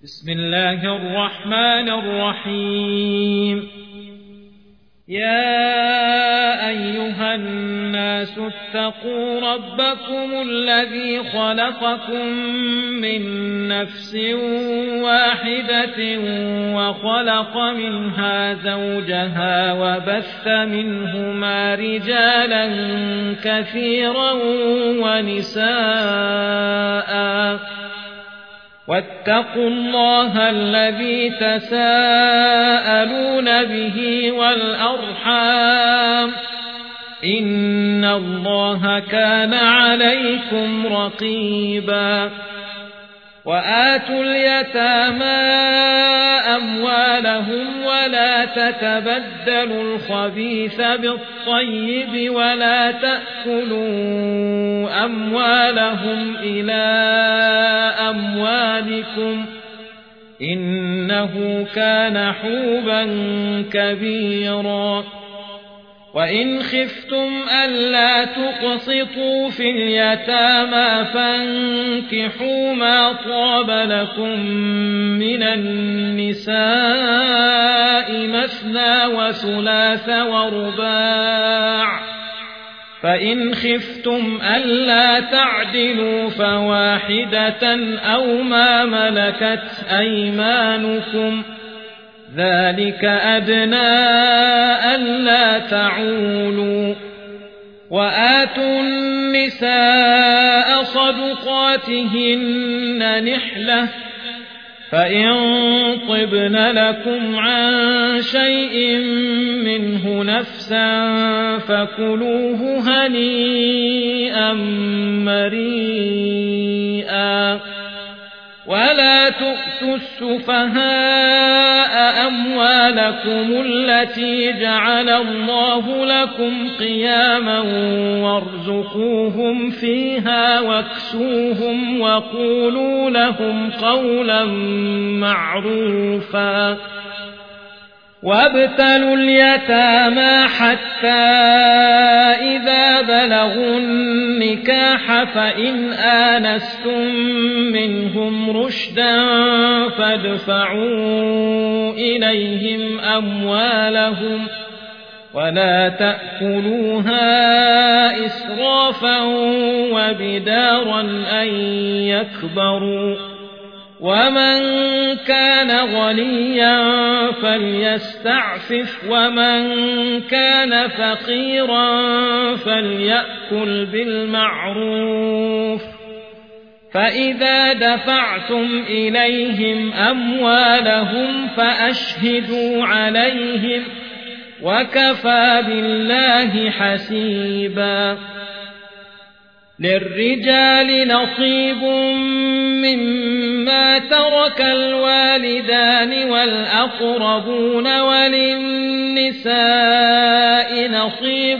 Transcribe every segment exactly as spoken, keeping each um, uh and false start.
بسم الله الرحمن الرحيم. يا أيها الناس اتقوا ربكم الذي خلقكم من نفس واحدة وخلق منها زوجها وبث منهما رجالا كثيرا ونساء واتقوا الله الذي تساءلون به والأرحام إن الله كان عليكم رقيبا. وآتوا اليتامى أموالهم ولا تتبدلوا الخبيث بالطيب ولا تأكلوا أموالهم إلى أموالكم إنه كان حوبا كبيرا. وإن خفتم ألا تقسطوا في اليتامى فانكحوا ما طاب لكم من النساء مثنى وثلاث ورباع، فإن خفتم ألا تعدلوا فواحدة أو ما ملكت أيمانكم ذلك أدنى ألا تعولوا. وآتوا النساء صدقاتهن نحلة فإن طبن لكم عن شيء منه نفسا فكلوه هنيئا مريئا. ولا تؤتوا السفهاء أموالكم التي جعل الله لكم قياما وارزقوهم فيها واكسوهم وقولوا لهم قولا معروفا. وابتلوا اليتامى حتى إذا بلغوا النكاح فإن آنستم منهم رشدا فادفعوا إليهم أموالهم ولا تأكلوها إسرافا وبدارا أن يكبروا. ومن كان غنيا فليستعفف ومن كان فقيرا فليأكل بالمعروف. فإذا دفعتم إليهم أموالهم فأشهدوا عليهم وكفى بالله حسيبا. للرجال نصيب مما ترك الوالدان والأقربون وللنساء نصيب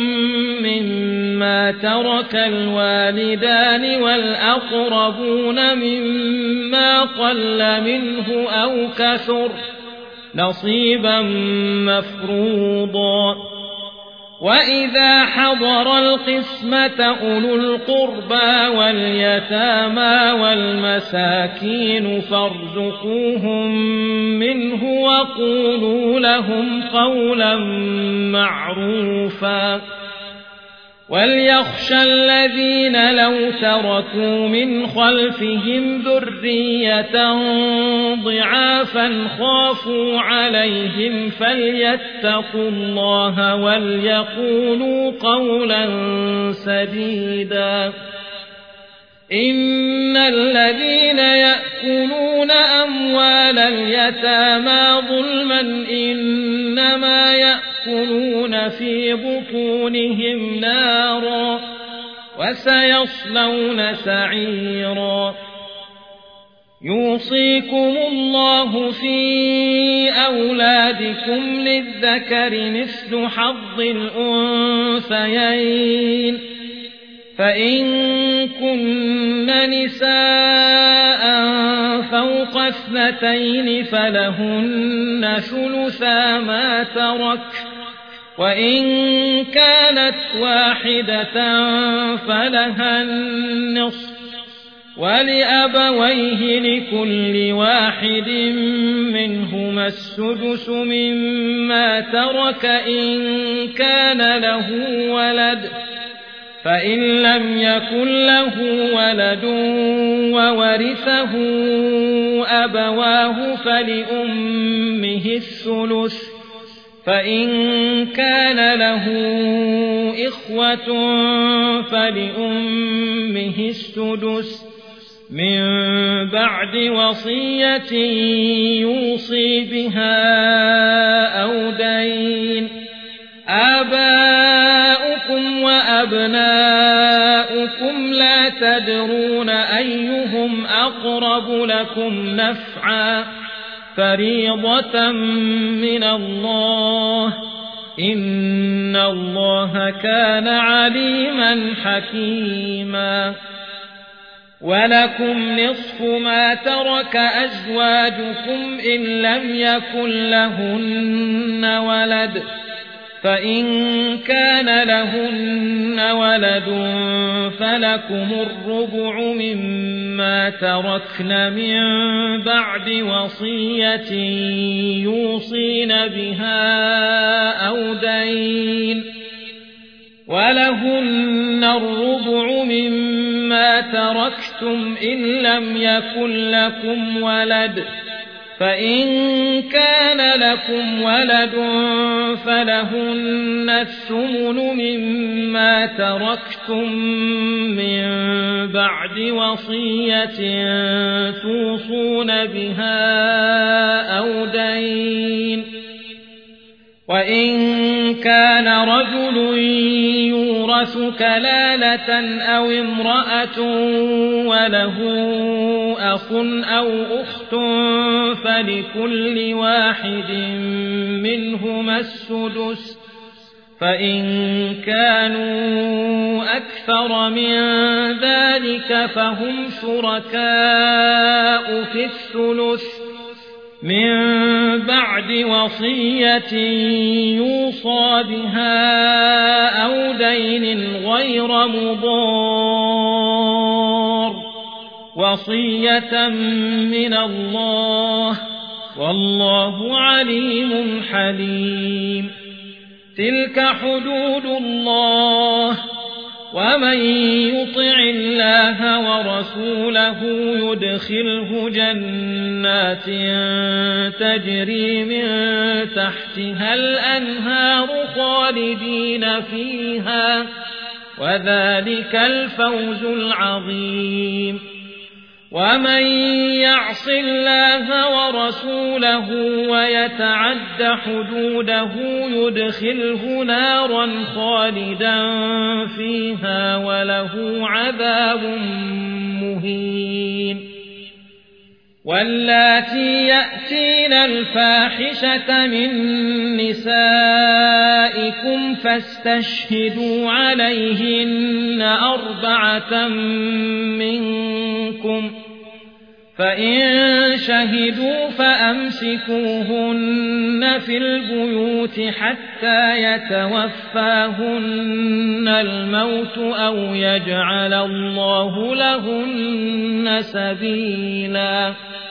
مما ترك الوالدان والأقربون مما قل منه أو كثر نصيبا مفروضا. وإذا حضر القسمة أولو القربى واليتامى والمساكين فارزقوهم منه وقولوا لهم قولا معروفا. وليخشى الذين لو تركوا من خلفهم ذرية ضعافا خافوا عليهم فليتقوا الله وليقولوا قولا سديدا. إن الذين يأكلون أموال اليتامى ظلما إنما يأكلون في بطونهم نارا وسيصلون سعيرا. يوصيكم الله في أولادكم للذكر مثل حظ الأنثيين فإن كن نساء فوق اثنتين فلهن ثلثا ما ترك وإن كانت واحدة فلها النصف ولأبويه لكل واحد منهما السدس مما ترك إن كان له ولد فإن لم يكن له ولد وورثه أبواه فلأمه الثلث فإن كان له إخوة فلأمه السدس من بعد وصية يوصي بها أو دين. آباؤكم وأبناؤكم لا تدرون أيهم أقرب لكم نفعا فريضة من الله إن الله كان عليما حكيما. ولكم نصف ما ترك أزواجكم إن لم يكن لهن ولد فإن كان لهن ولد فلكم الربع مما تركن من بعد وصية يوصين بها أو دين. ولهن الربع مما تركتم إن لم يكن لكم ولد فإن كان لكم ولد فلهن الثمن مما تركتم من بعد وصية توصون بها أو دين. وإن كان رجل يورث كلالة أو امرأة وله أخ أو أخت فلكل واحد منهما السدس فإن كانوا أكثر من ذلك فهم شركاء في الثلث من بعد وصية يوصى بها أو دين غير مضار وصية من الله والله عليم حليم. تلك حدود الله ومن يطع الله ورسوله يدخله جنات تجري من تحتها الأنهار خالدين فيها وذلك الفوز العظيم. ومن يعص الله ورسوله ويتعد حدوده يدخله نارا خالدا فيها وله عذاب مهين. واللاتي يأتين الفاحشة من نسائكم فاستشهدوا عليهن أربعة منكم فإن شهدوا فأمسكوهن في البيوت حتى يتوفاهن الموت أو يجعل الله لهن سبيلا.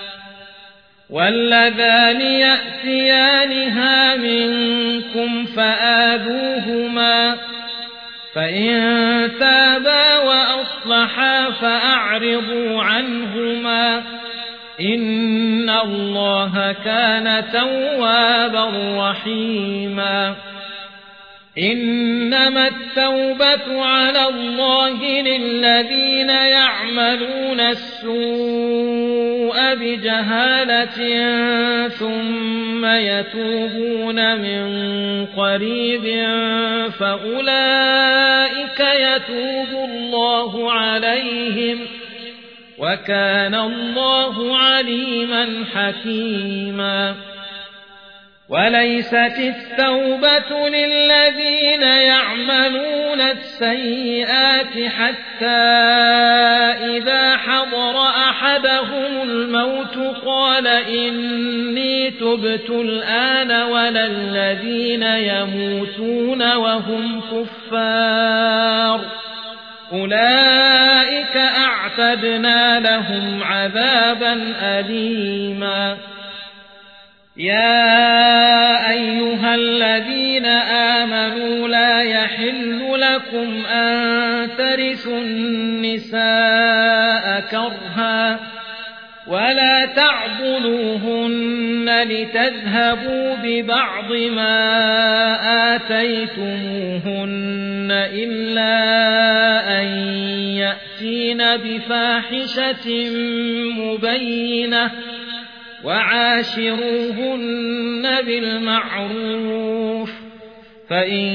واللذان يأتيانها منكم فآذوهما فإن تابا وأصلحا فأعرضوا عنهما إن الله كان توابا رحيما. إنما التوبة على الله للذين يعملون السوء بجهالة ثم يتوبون من قريب فأولئك يتوب الله عليهم وكان الله عليما حكيما. وليست التوبة للذين يعملون السيئات حتى إذا حضر أحدهم الموت قال إني تبت الآن ولا الذين يموتون وهم كفار أولئك أعتدنا وأعتدنا لهم عذابا أليما يا أيها الذين آمنوا لا يحل لكم أن ترثوا النساء كرها ولا تعضلوهن لتذهبوا ببعض ما آتيتموهن إلا أن يأتين بفاحشة مبينة وعاشروهن بالمعروف فإن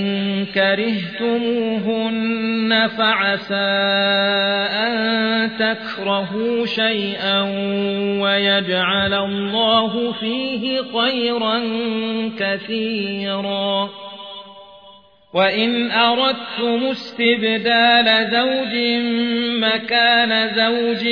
كرهتموهن فعسى أن تكرهوا شيئا ويجعل الله فيه خيرا كثيرا وإن أردتم استبدال زوج مكان زوج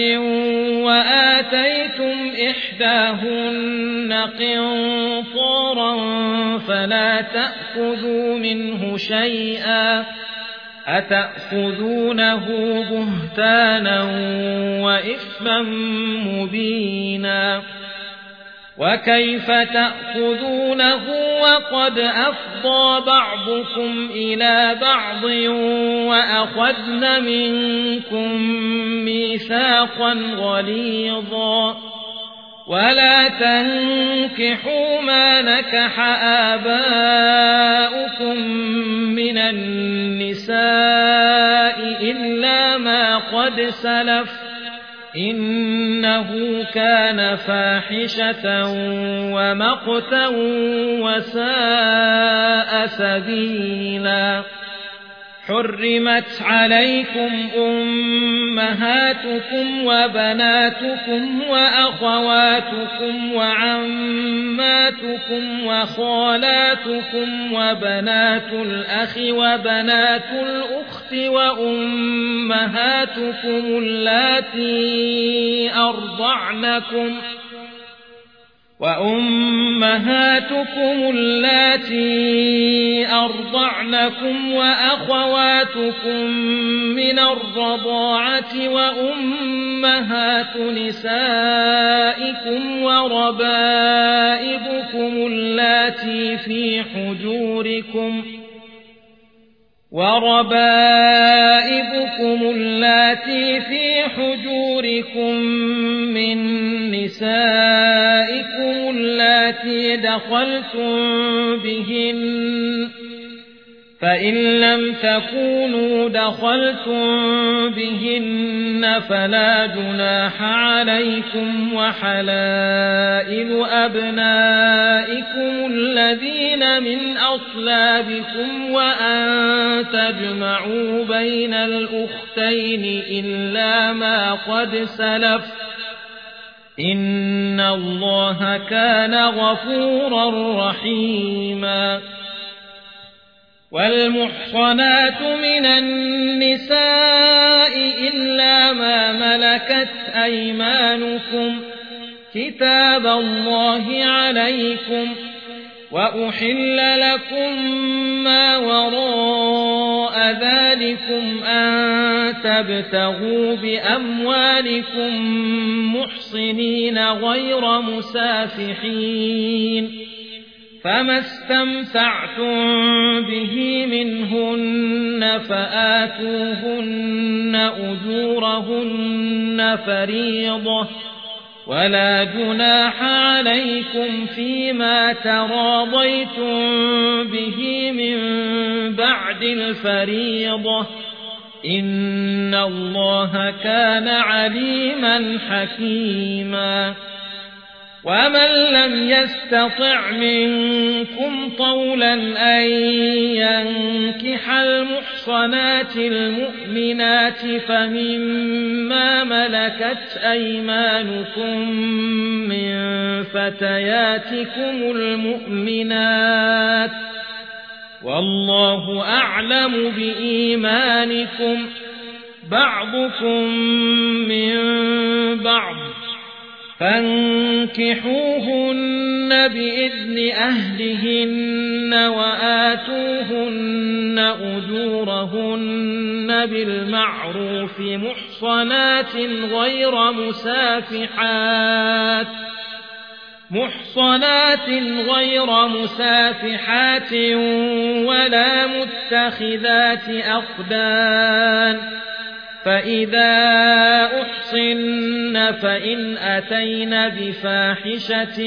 وآتيتم إحداهن قنطارا فلا تأخذوا منه شيئا أتأخذونه بهتانا وإثما مبينا وكيف تأخذونه وقد أفضى بعضكم إلى بعض وأخذن منكم ميثاقا غليظا ولا تنكحوا ما نكح آباؤكم من النساء إلا ما قد سلف إنه كان فاحشة ومقتا وساء سبيلا حرمت عليكم أمهاتكم وبناتكم وأخواتكم وعماتكم وخالاتكم وبنات الأخ وبنات الأخت وأمهاتكم اللاتي أرضعنكم وأمهاتكم اللاتي أرضعنكم وأخواتكم من الرضاعة وأمهات نسائكم وربائبكم اللاتي في حجوركم وربائبكم اللاتي في حجوركم من نسائكم اللاتي دخلتم بهن فإن لم تكونوا دخلتم بهن فلا جناح عليكم وحلائل أبنائكم الذين من أصلابكم وأن تجمعوا بين الأختين إلا ما قد سلف إن الله كان غفورا رحيما والمحصنات من النساء إلا ما ملكت أيمانكم كتاب الله عليكم وأحل لكم ما وراء ذلكم أن تبتغوا بأموالكم محصنين غير مسافحين فما استمتعتم به منهن فآتوهن أجورهن فريضة ولا جناح عليكم فيما تراضيتم به من بعد الفريضة إن الله كان عليما حكيما ومن لم يستطع منكم طولا أن ينكح المحصنات المؤمنات فمما ملكت أيمانكم من فتياتكم المؤمنات والله أعلم بإيمانكم بعضكم من بعض فانكحوهن بإذن أهلهن وآتوهن أجورهن بالمعروف محصنات غير مسافحات محصنات غير مسافحات ولا متخذات أخدان فإذا أحصن فإن أتين بفاحشة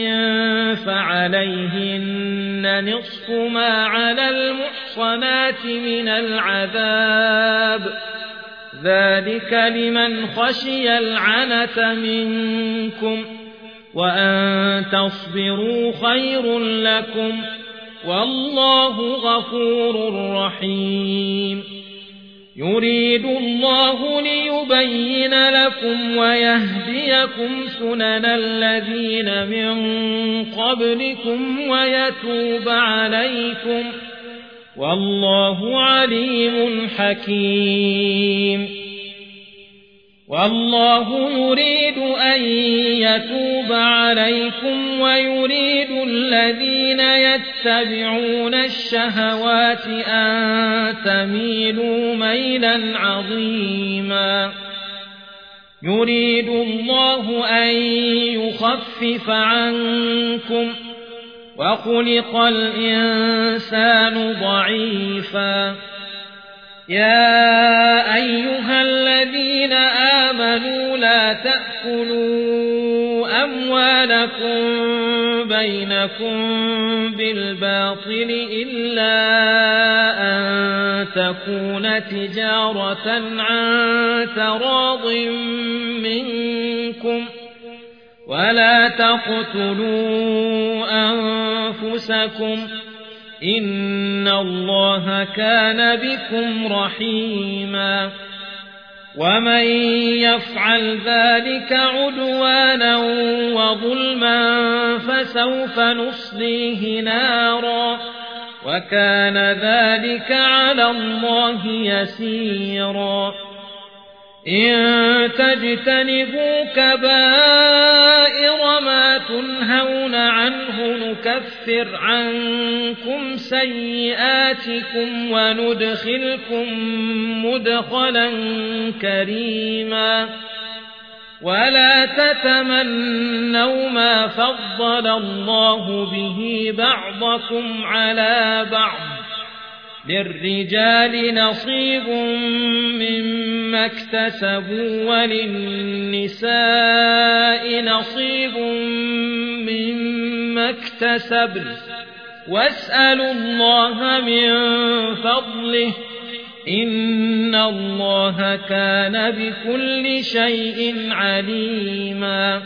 فعليهن نصف ما على المحصنات من العذاب ذلك لمن خشي العنة منكم وأن تصبروا خير لكم والله غفور رحيم يريد الله ليبين لكم ويهديكم سنن الذين من قبلكم ويتوب عليكم والله عليم حكيم والله يريد أن يتوب عليكم ويريد الذين يتبعون الشهوات أن تميلوا ميلا عظيما يريد الله أن يخفف عنكم وخلق الإنسان ضعيفا يا أيها الذين آمنوا لا تأكلوا أموالكم بينكم بالباطل إلا أن تكون تجارة عن تراض منكم ولا تقتلوا أنفسكم إن الله كان بكم رحيما ومن يفعل ذلك عدوانا وظلما فسوف نصليه نارا وكان ذلك على الله يسيرا إن تجتنبوا كبائر ما تنهون عنه نكفر عنكم سيئاتكم وندخلكم مدخلا كريما ولا تتمنوا ما فضل الله به بعضكم على بعض للرجال نصيب مما اكتسبوا وللنساء نصيب مما اكتسبن واسألوا الله من فضله إن الله كان بكل شيء عليما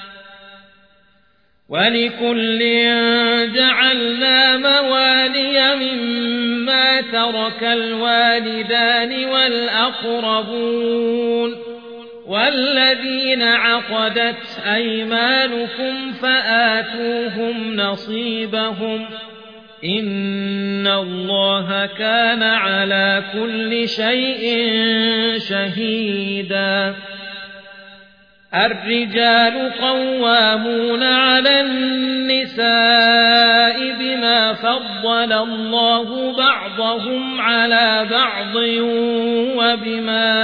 ولكل جعلنا موالي مما ترك الوالدان والأقربون والذين عقدت أيمانكم فآتوهم نصيبهم إن الله كان على كل شيء شهيدا الرجال قوامون على النساء بما فضل الله بعضهم على بعض وبما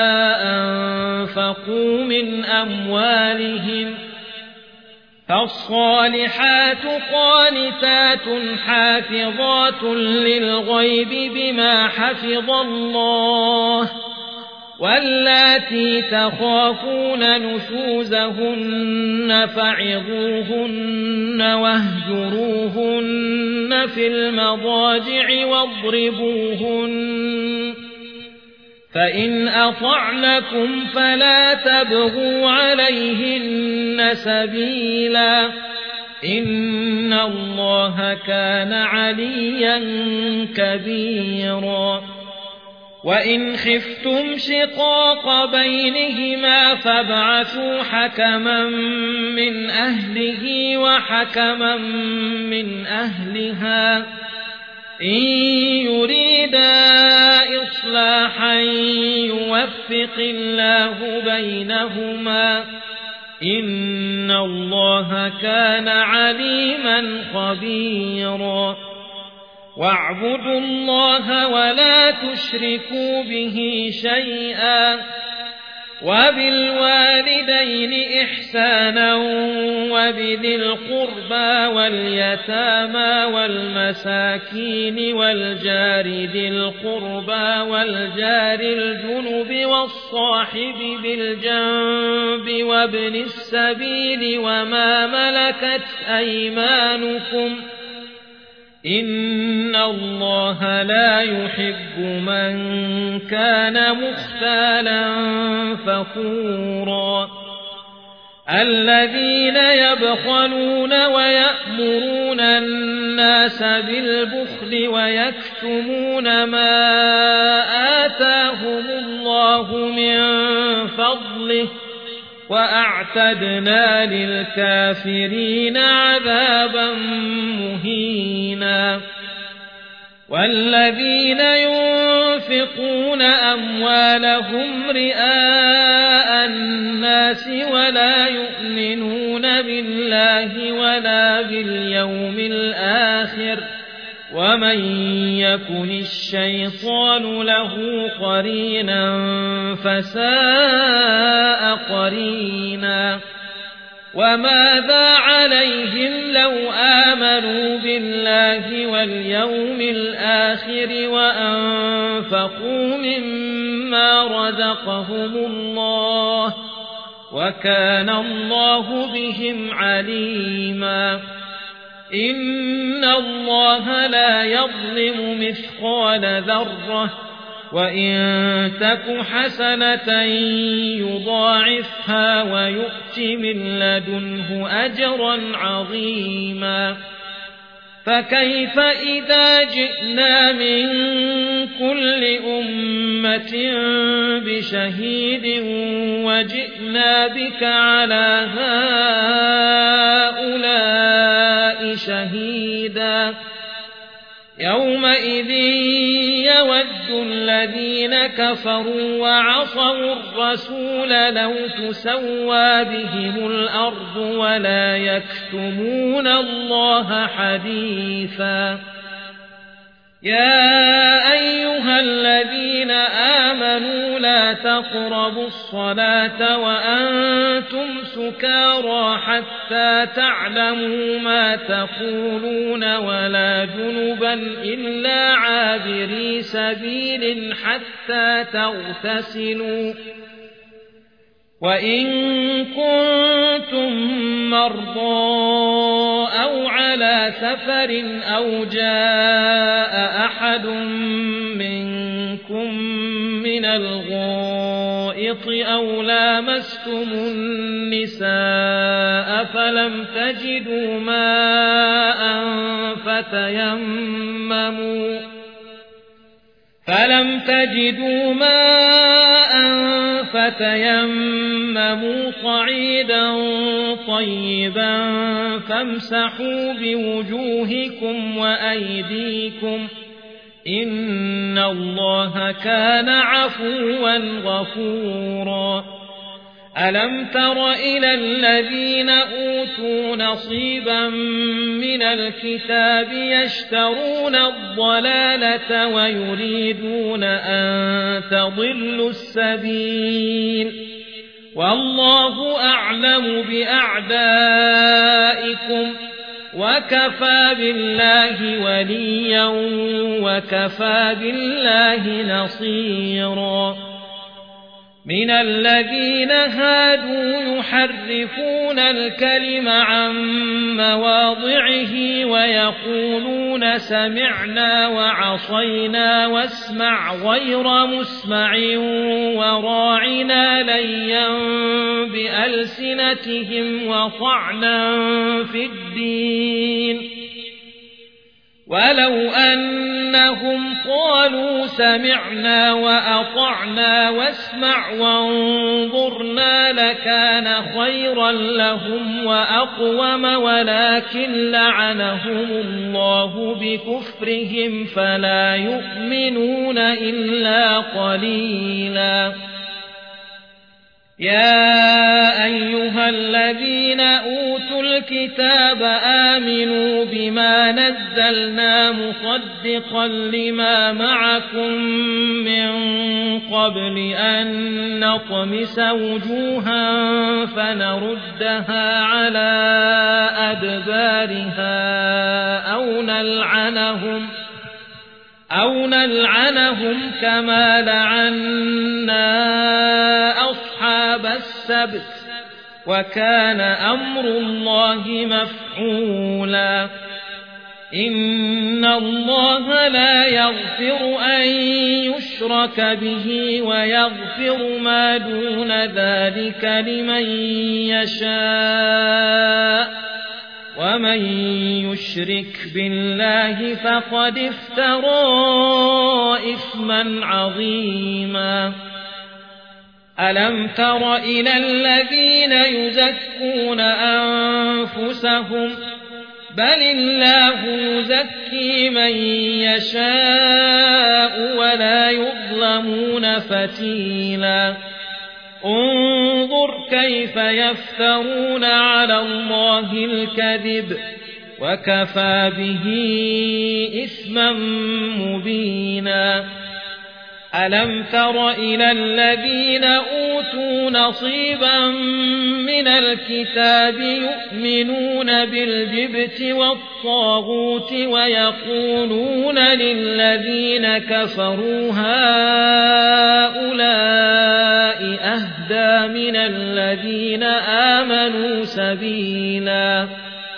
أنفقوا من أموالهم فالصالحات قانتات حافظات للغيب بما حفظ الله واللاتي تخافون نشوزهن فعظوهن واهجروهن في المضاجع واضربوهن فإن أطعنكم فلا تبغوا عليهن سبيلا إن الله كان عليا كبيرا وإن خفتم شقاق بينهما فابعثوا حكما من أهله وحكما من أهلها إن يريدا إصلاحا يوفق الله بينهما إن الله كان عليما خبيرا واعبدوا الله ولا تشركوا به شيئا وبالوالدين إحسانا وبذي القربى واليتامى والمساكين والجار ذي القربى والجار الجنب والصاحب بالجنب وابن السبيل وما ملكت أيمانكم إن الله لا يحب من كان مختالا فخورا الذين يبخلون ويأمرون الناس بالبخل ويكتمون ما آتاهم الله من فضله وأعتدنا للكافرين عذابا مهينا والذين ينفقون أموالهم رئاء الناس ولا يؤمنون بالله ولا باليوم الآخر ومن يكن الشيطان له قرينا فساء قرينا وماذا عليهم لو آمنوا بالله واليوم الآخر وأنفقوا مما رزقهم الله وكان الله بهم عليما إن الله لا يظلم مثقال ذرة وإن تك حسنة يضاعفها ويؤت من لدنه أجرا عظيما فكيف إذا جئنا من كل أمة بشهيد وجئنا بك على هؤلاء شهيدا يومئذ يود الذين كفروا وعصوا الرسول لو تسوى بهم الأرض ولا يكتمون الله حديثا يا أيها الذين آمنوا لا تقربوا الصلاة وأنتم سكارى حتى تعلموا ما تقولون ولا جنبا إلا عابري سبيل حتى تغتسلوا وإن كنتم مرضى أو على سفر أو جاء أحد منكم من الغائط أو لامستم النساء فلم تجدوا ماء فتيمموا فلم تجدوا ماء فتيمموا صعيدا طيبا فامسحوا بوجوهكم وأيديكم إن الله كان عفوا غفورا ألم تر إلى الذين أوتوا نصيبا من الكتاب يشترون الضلالة ويريدون أن تضلوا السبيل والله أعلم بأعدائكم وكفى بالله وليا وكفى بالله نصيرا من الذين هادوا يحرفون الكلم عن مواضعه ويقولون سمعنا وعصينا واسمع غير مسمع وراعنا ليا بألسنتهم وطعنا في الدين ولو أنهم قالوا سمعنا وأطعنا واسمع وانظرنا لكان خيرا لهم وأقوم ولكن لعنهم الله بكفرهم فلا يؤمنون إلا قليلا يا أيها الذين أوتوا الكتاب آمنوا بما نزلنا مصدقا لما معكم من قبل أن نطمس وجوها فنردها على أدبارها أو نلعنهم أو نلعنهم كما لعنا أصحاب السبت وكان أمر الله مفعولا إن الله لا يغفر أن يشرك به ويغفر ما دون ذلك لمن يشاء ومن يشرك بالله فقد افترى إثما عظيما ألم تر إلى الذين يزكون أنفسهم بل الله يزكي من يشاء ولا يظلمون فتيلا انظر كيف يفترون على الله الكذب وكفى به إثما مبينا ألم تر إلى الذين أوتوا نصيبا من الكتاب يؤمنون بالجبت والطاغوت ويقولون للذين كفروا هؤلاء أهدى من الذين آمنوا سبيلا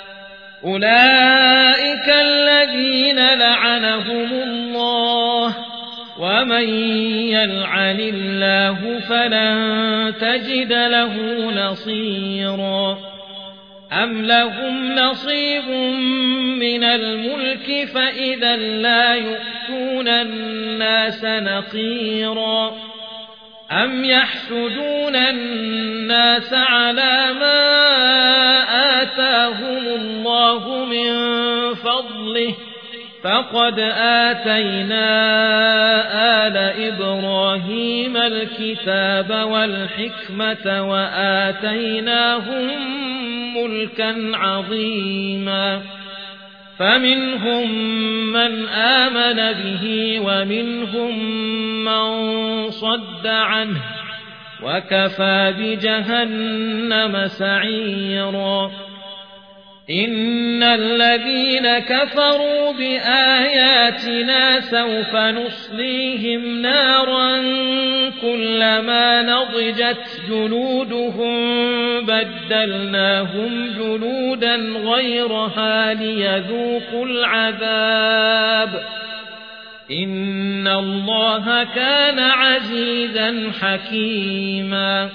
أولئك الذين لعنهم الله ومن يلعن الله فلن تجد له نصيرا أم لهم نصيب من الملك فإذا لا يؤتون الناس نقيرا أم يحسدون الناس على ما آتاهم الله من فضله فقد آتينا آل إبراهيم الكتاب والحكمة وآتيناهم ملكا عظيما فمنهم من آمن به ومنهم من صد عنه وكفى بجهنم سعيرا إن الذين كفروا بآياتنا سوف نصليهم نارا كلما نضجت جلودهم بدلناهم جلودا غيرها ليذوقوا العذاب إن الله كان عزيزا حكيما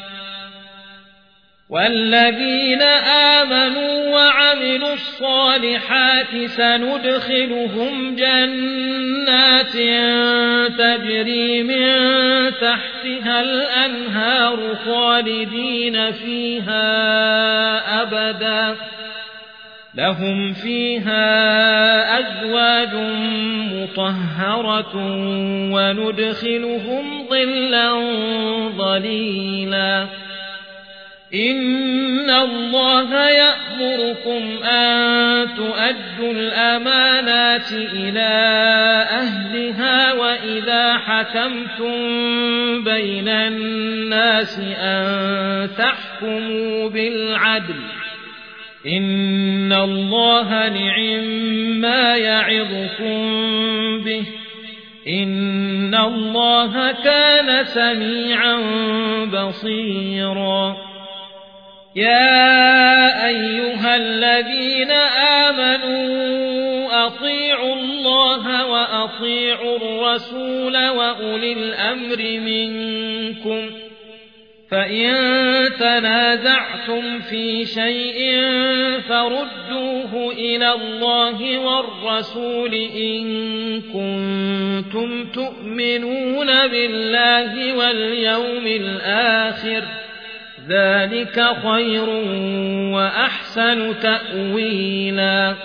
والذين آمنوا وعملوا الصالحات سندخلهم جنات تجري من تحتها الأنهار خالدين فيها أبدا لهم فيها أزواج مطهرة وندخلهم ظلا ظليلا إن الله يأمركم أن تؤدوا الأمانات إلى أهلها وإذا حكمتم بين الناس أن تحكموا بالعدل إن الله نعما يعظكم به إن الله كان سميعا بصيرا يا أيها الذين آمنوا أطيعوا الله وأطيعوا الرسول وأولي الأمر منكم فإن تنازعتم في شيء فردوه إلى الله والرسول إن كنتم تؤمنون بالله واليوم الآخر ذلك خير وأحسن تأويلا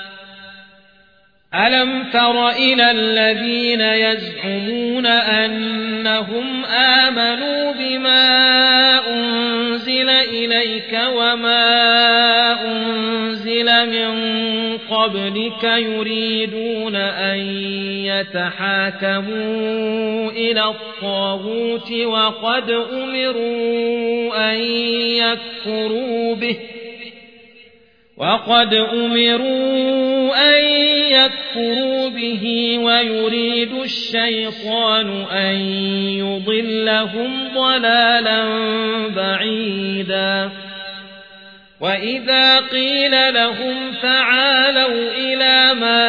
ألم تر إلى الذين يزعمون أنهم آمنوا بما أنزل إليك وما أنزل من قبلك يريدون أن يتحاكموا إلى الطاغوت وقد أمروا أن يكفروا به وقد أمروا أن يكفروا به ويريد الشيطان أن يضلهم ضلالا بعيدا وإذا قيل لهم تعالوا إلى ما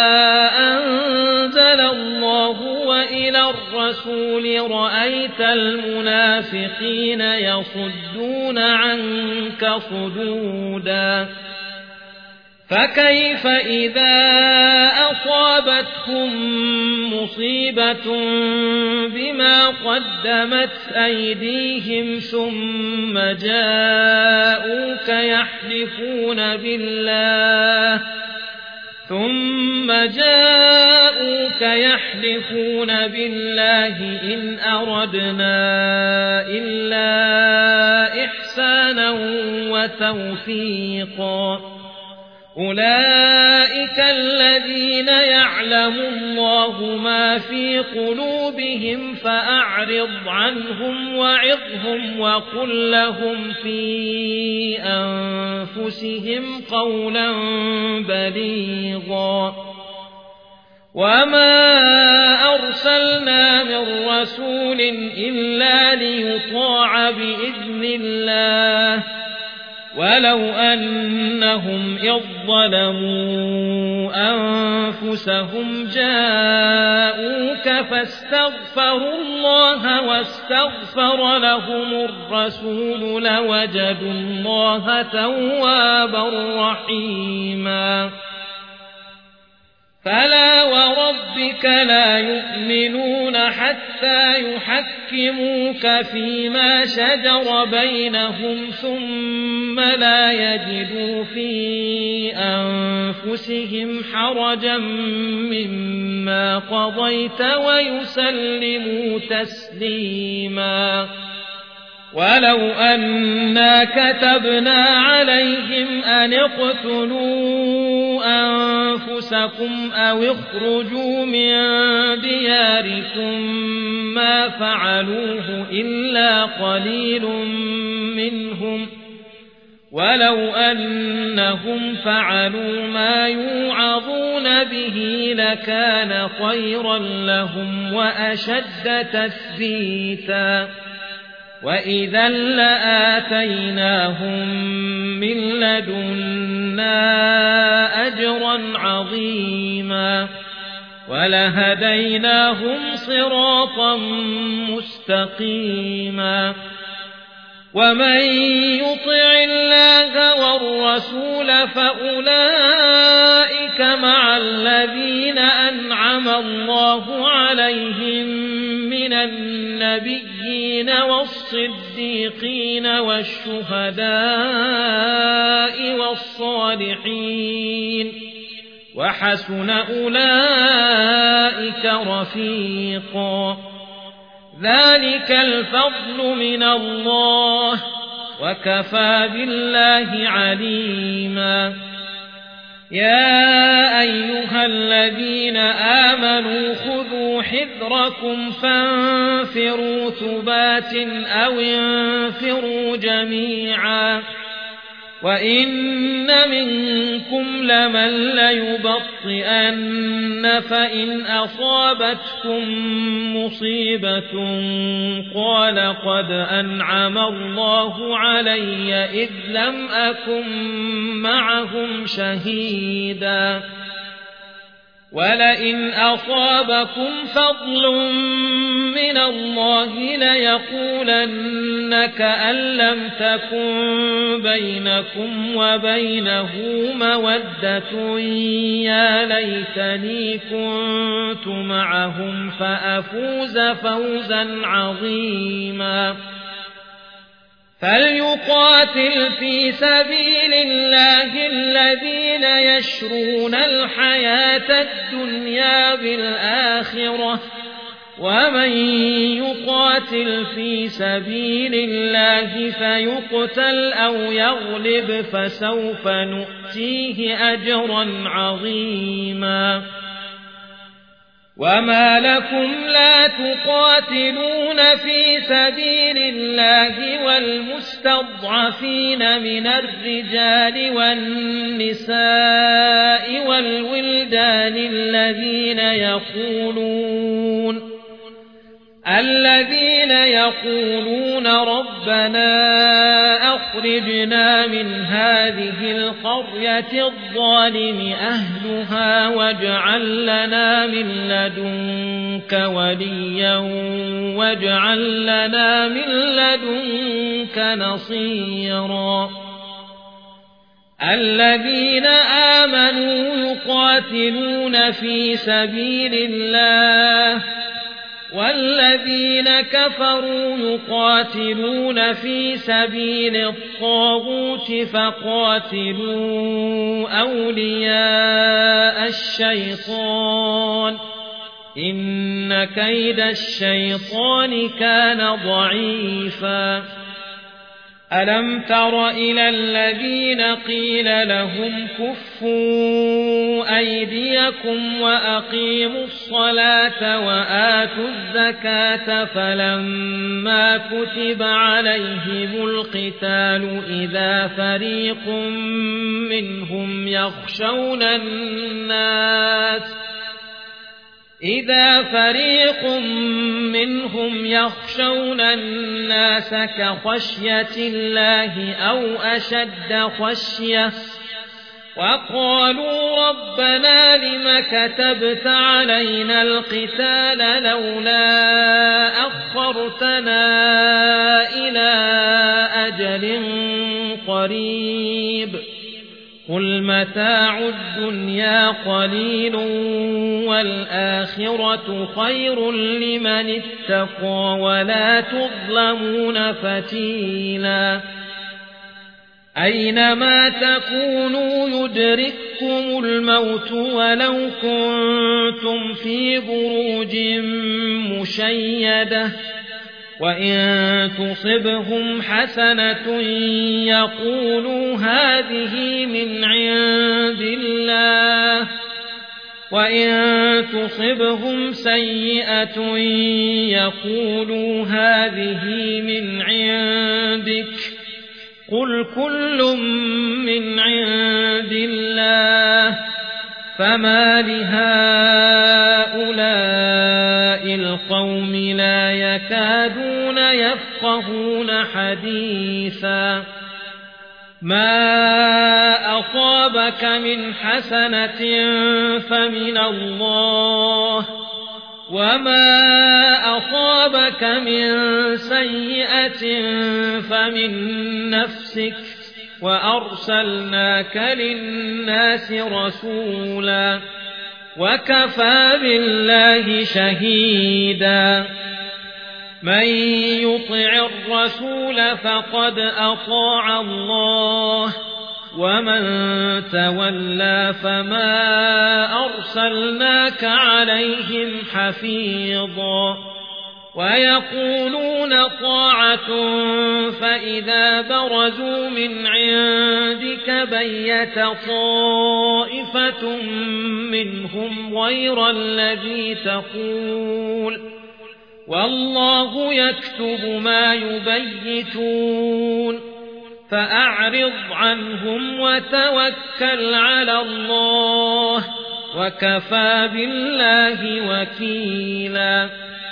أنزل الله وإلى الرسول رأيت المنافقين يصدون عنك صدودا فكيف إذا أصابتهم مصيبة بما قدمت أيديهم ثم جاءوك يحلفون بالله ثم جاءوك يحلفون بالله إن أردنا إلا إحسانا وتوفيقا أولئك الذين يعلم الله ما في قلوبهم فأعرض عنهم وعظهم وقل لهم في أنفسهم قولا بليغا وما أرسلنا من رسول إلا ليطاع بإذن الله ولو أنهم إذ ظلموا أنفسهم جاءوك فاستغفروا الله واستغفر لهم الرسول لوجدوا الله توابا رحيما فلا وربك لا يؤمنون حتى يحكموك فيما شجر بينهم ثم لا يجدوا في أنفسهم حرجا مما قضيت ويسلموا تسليما ولو أنا كتبنا عليهم أن اقتلوا أنفسكم أو اخرجوا من دياركم ما فعلوه إلا قليل منهم ولو أنهم فعلوا ما يوعظون به لكان خيرا لهم وأشد تثبيتا وإذا لآتيناهم من لدنا أجرا عظيما ولهديناهم صراطا مستقيما ومن يطع الله والرسول فأولئك مع الذين أنعم الله عليهم من النبيين والصديقين والشهداء والصالحين وحسن أولئك رفيقا ذلك الفضل من الله وكفى بالله عليما يا أيها الذين آمنوا خذوا حذركم فانفروا ثبات أو انفروا جميعا وإن منكم لمن ليبطئن فإن أصابتكم مصيبة قال قد أنعم الله علي إذ لم أكن معهم شهيدا ولئن أصابكم فضل من الله ليقولن كأن لم تكن بينكم وبينه مودة يا ليتني كنت معهم فأفوز فوزا عظيما فليقاتل في سبيل الله الذين يشرون الحياة الدنيا بالآخرة ومن يقاتل في سبيل الله فيقتل أو يغلب فسوف نؤتيه أجرا عظيما وما لكم لا تقاتلون في سبيل الله والمستضعفين من الرجال والنساء والولدان الذين يقولون الذين يقولون ربنا أخرجنا من هذه القرية الظالم أهلها واجعل لنا من لدنك وليا واجعل لنا من لدنك نصيرا الذين آمنوا يقاتلون في سبيل الله والذين كفروا يقاتلون في سبيل الطاغوت فقاتلوا أولياء الشيطان إن كيد الشيطان كان ضعيفا ألم تر إلى الذين قيل لهم كفوا أيديكم وأقيموا الصلاة وآتوا الزكاة فلما كتب عليهم القتال إذا فريق منهم يخشون الناس إذا فريق منهم يخشون الناس كخشية الله أو أشد خشية وقالوا ربنا لم كتبت علينا القتال لولا أخرتنا إلى أجل قريب قل متاع الدنيا قليل والآخرة خير لمن اتقى ولا تظلمون فتيلا أينما تكونوا يدرككم الموت ولو كنتم في بروج مشيدة وإن تصبهم حسنة يقولوا هذه من عند الله وإن تصبهم سيئة يقولوا هذه من عندك قل كل من عند الله فما لهؤلاء القوم لا يكادون يفقهون حديثا ما أصابك من حسنة فمن الله وما أصابك من سيئة فمن نفسك وأرسلناك للناس رسولا وكفى بالله شهيدا من يطع الرسول فقد أطاع الله ومن تولى فما أرسلناك عليهم حفيظا ويقولون طاعة فإذا برزوا من عندك بيت طائفة منهم غير الذي تقول والله يكتب ما يبيتون فأعرض عنهم وتوكل على الله وكفى بالله وكيلا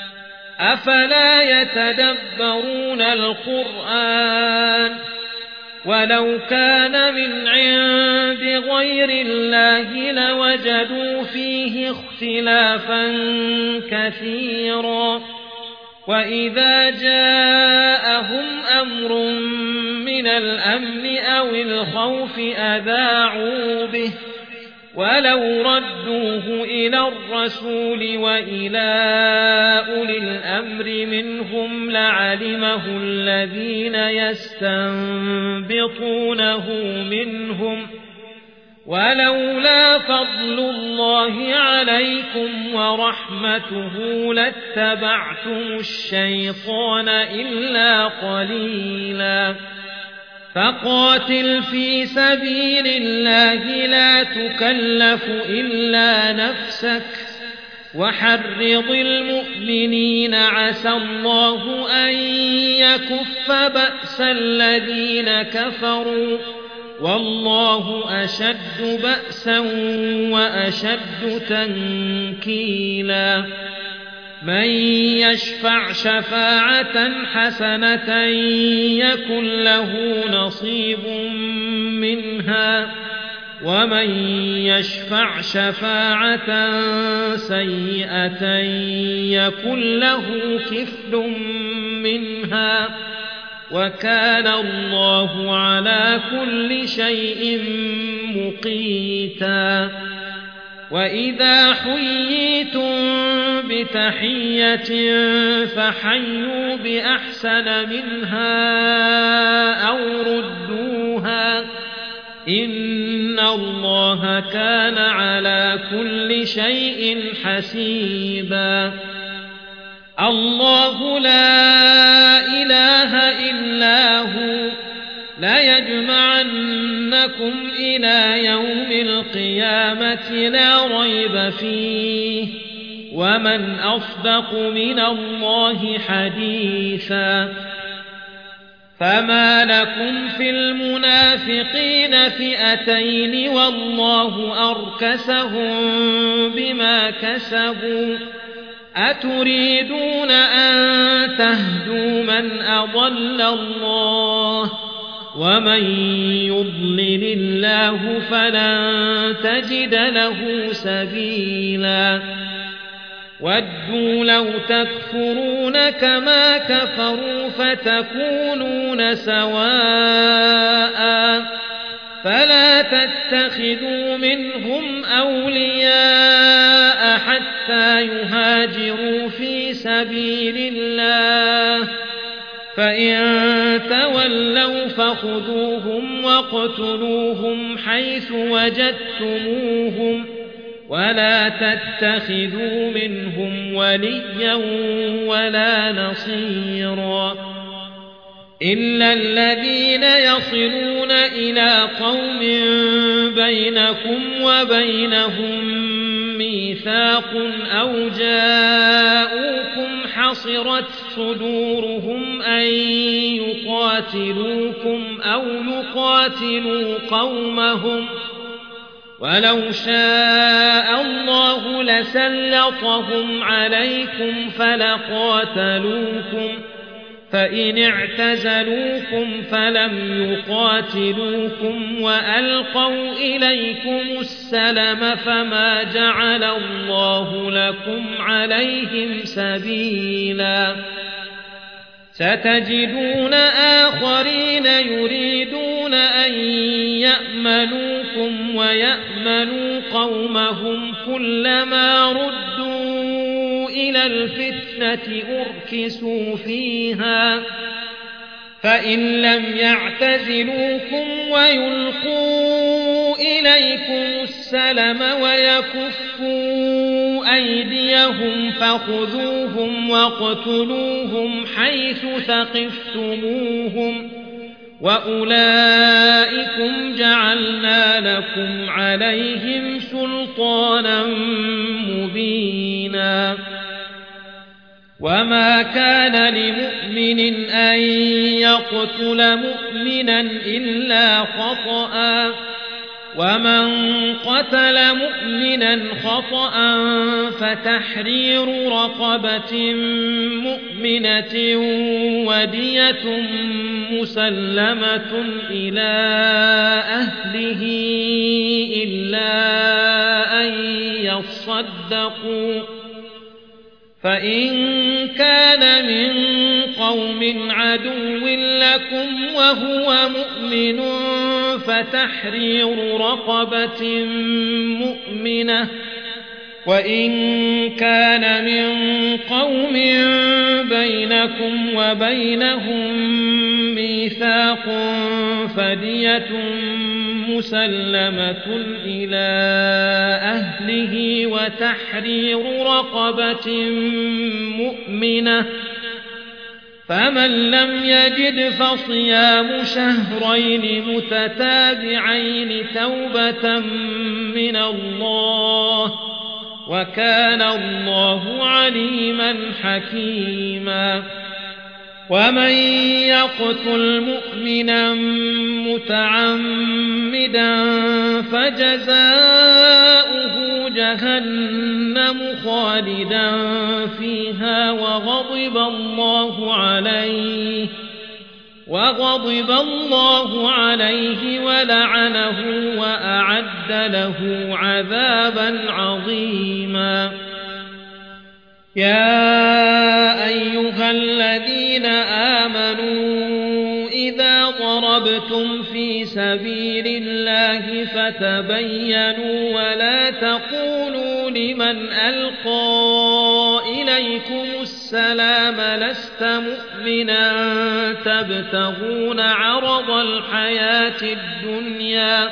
أفلا يتدبرون القرآن ولو كان من عند غير الله لوجدوا فيه اختلافا كثيرا وإذا جاءهم أمر من الأمن أو الخوف أذاعوا به ولو ردوه إلى الرسول وإلى أولي الأمر منهم لعلمه الذين يستنبطونه منهم ولولا فضل الله عليكم ورحمته لاتبعتم الشيطان إلا قليلا فقاتل في سبيل الله لا تكلف إلا نفسك وحرض المؤمنين عسى الله أن يكف بأس الذين كفروا والله أشد بأسا وأشد تنكيلا من يشفع شفاعة حسنة يكن له نصيب منها ومن يشفع شفاعة سيئة يكن له كفل منها وكان الله على كل شيء مقيتا وإذا حييتم بتحية فحيوا بأحسن منها أو ردوها إن الله كان على كل شيء حسيبا الله لا إله إلا هو لا يجمعنكم إلى يوم القيامة لا ريب فيه ومن أصدق من الله حديثا فما لكم في المنافقين فئتين والله أركسهم بما كسبوا أتريدون أن تهدوا من أضل الله ومن يضلل الله فلن تجد له سبيلا ودوا لو تكفرون كما كفروا فتكونون سواء فلا تتخذوا منهم أولياء حتى يهاجروا في سبيل الله فإن تولوا فخذوهم واقتلوهم حيث وجدتموهم ولا تتخذوا منهم وليا ولا نصيرا إلا الذين يصلون إلى قوم بينكم وبينهم ميثاق أو جاءوكم حصرت صدورهم أن يقاتلوكم أو يقاتلوا قومهم ولو شاء الله لسلطهم عليكم فلقاتلوكم فإن اعتزلوكم فلم يقاتلوكم وألقوا إليكم السلم فما جعل الله لكم عليهم سبيلا ستجدون آخرين يريدون أن يأمنوكم ويأمنوا قومهم كلما ردوا إلى الفتنة أركسوا فيها فإن لم يعتزلوكم ويلقوا إليكم السلم ويكفوا أيديهم فخذوهم واقتلوهم حيث ثقفتموهم وأولئكم جعلنا لكم عليهم سلطانا مبينا وما كان لمؤمن أن يقتل مؤمنا إلا خطأ ومن قتل مؤمنا خطأ فتحرير رقبة مؤمنة ودية مسلمة إلى أهله إلا أن يصدقوا فإن كان من قوم عدو لكم وهو مؤمن فتحرير رقبة مؤمنة وإن كان من قوم بينكم وبينهم ميثاق فدية مسلمة إلى أهله وتحرير رقبة مؤمنة فمن لم يجد فصيام شهرين متتابعين توبة من الله وكان الله عليما حكيما ومن يقتل مؤمنا متعمدا فجزاؤه جهنم خالدا فيها وغضب الله عليه وغضب الله عليه ولعنه وأعد له عذابا عظيما يا أيها الذين آمنوا إذا ضربتم في سبيل الله فتبينوا ولا تقولوا لمن ألقى إليكم السلام لست مؤمنا تبتغون عرض الحياة الدنيا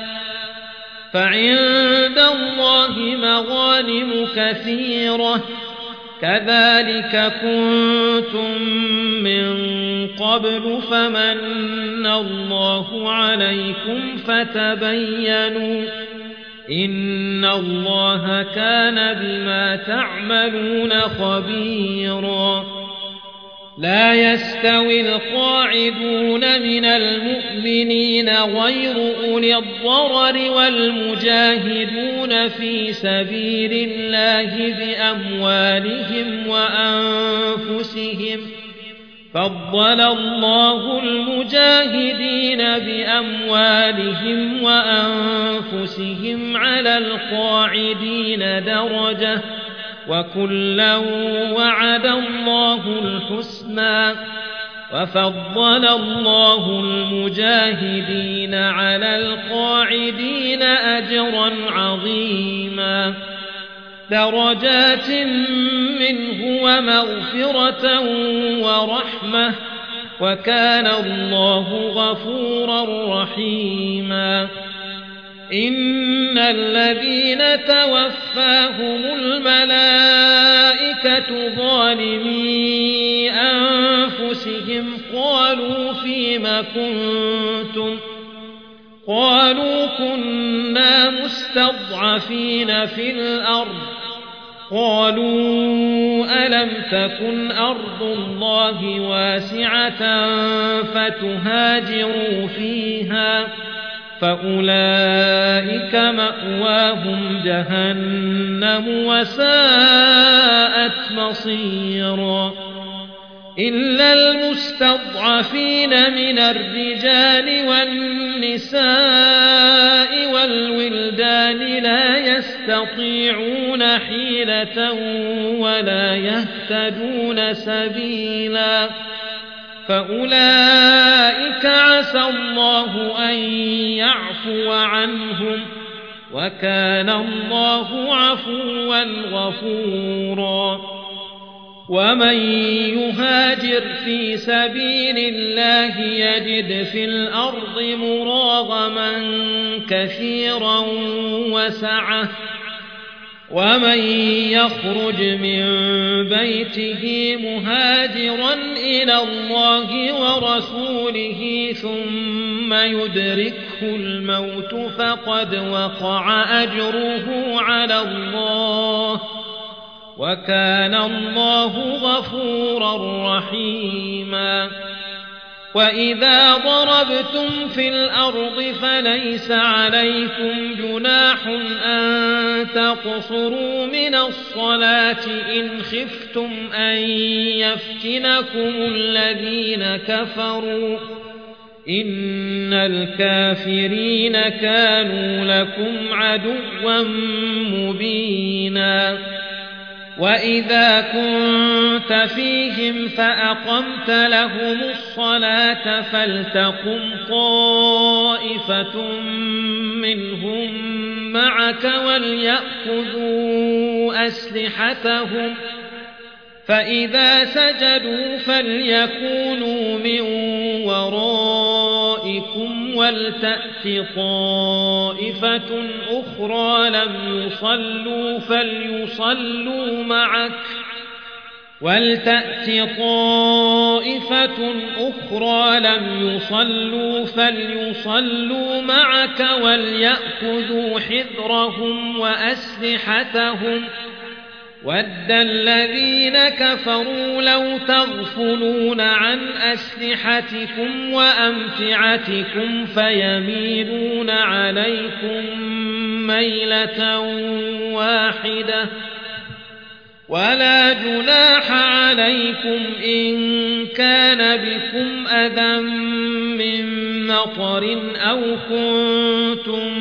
فعند الله مغانم كثيرة كذلك كنتم من قبل فمن الله عليكم فتبينوا إن الله كان بما تعملون خبيرا لا يستوي القاعدون من المؤمنين غير أولي الضرر والمجاهدون في سبيل الله بأموالهم وأنفسهم فضل الله المجاهدين بأموالهم وأنفسهم على القاعدين درجة وكلا وعد الله الحسنى وفضل الله المجاهدين على القاعدين أجرا عظيما درجات منه ومغفرة ورحمة وكان الله غفورا رحيما إن الذين توفاهم الملائكة ظالمي أنفسهم قالوا فيم كنتم قالوا كنا مستضعفين في الأرض قالوا ألم تكن أرض الله واسعة فتهاجروا فيها فأولئك مأواهم جهنم وساءت مصيرا إلا المستضعفين من الرجال والنساء والولدان لا يستطيعون حيلة ولا يهتدون سبيلا فأولئك عسى الله أن يعفو عنهم وكان الله عفوا غفورا ومن يهاجر في سبيل الله يجد في الأرض مراغما كثيرا وسعة ومن يخرج من بيته مهاجرا إلى الله ورسوله ثم يدركه الموت فقد وقع أجره على الله وكان الله غفورا رحيما وإذا ضربتم في الأرض فليس عليكم جناح أن تقصروا من الصلاة إن خفتم أن يفتنكم الذين كفروا إن الكافرين كانوا لكم عدوا مبينا وإذا كنت فيهم فأقمت لهم الصلاة فلتقم طائفة منهم معك وليأخذوا أسلحتهم فإذا سجدوا فليكونوا من ورائكم ولتأت طائفة أخرى لم يصلوا فليصلوا معك ولتأت طائفة أخرى لم يصلوا فليصلوا معك وليأخذوا حذرهم وأسلحتهم ود الذين كفروا لو تغفلون عن أسلحتكم وأمتعتكم فيميلون عليكم ميلة واحدة ولا جناح عليكم إن كان بكم أذى من مطر أو كنتم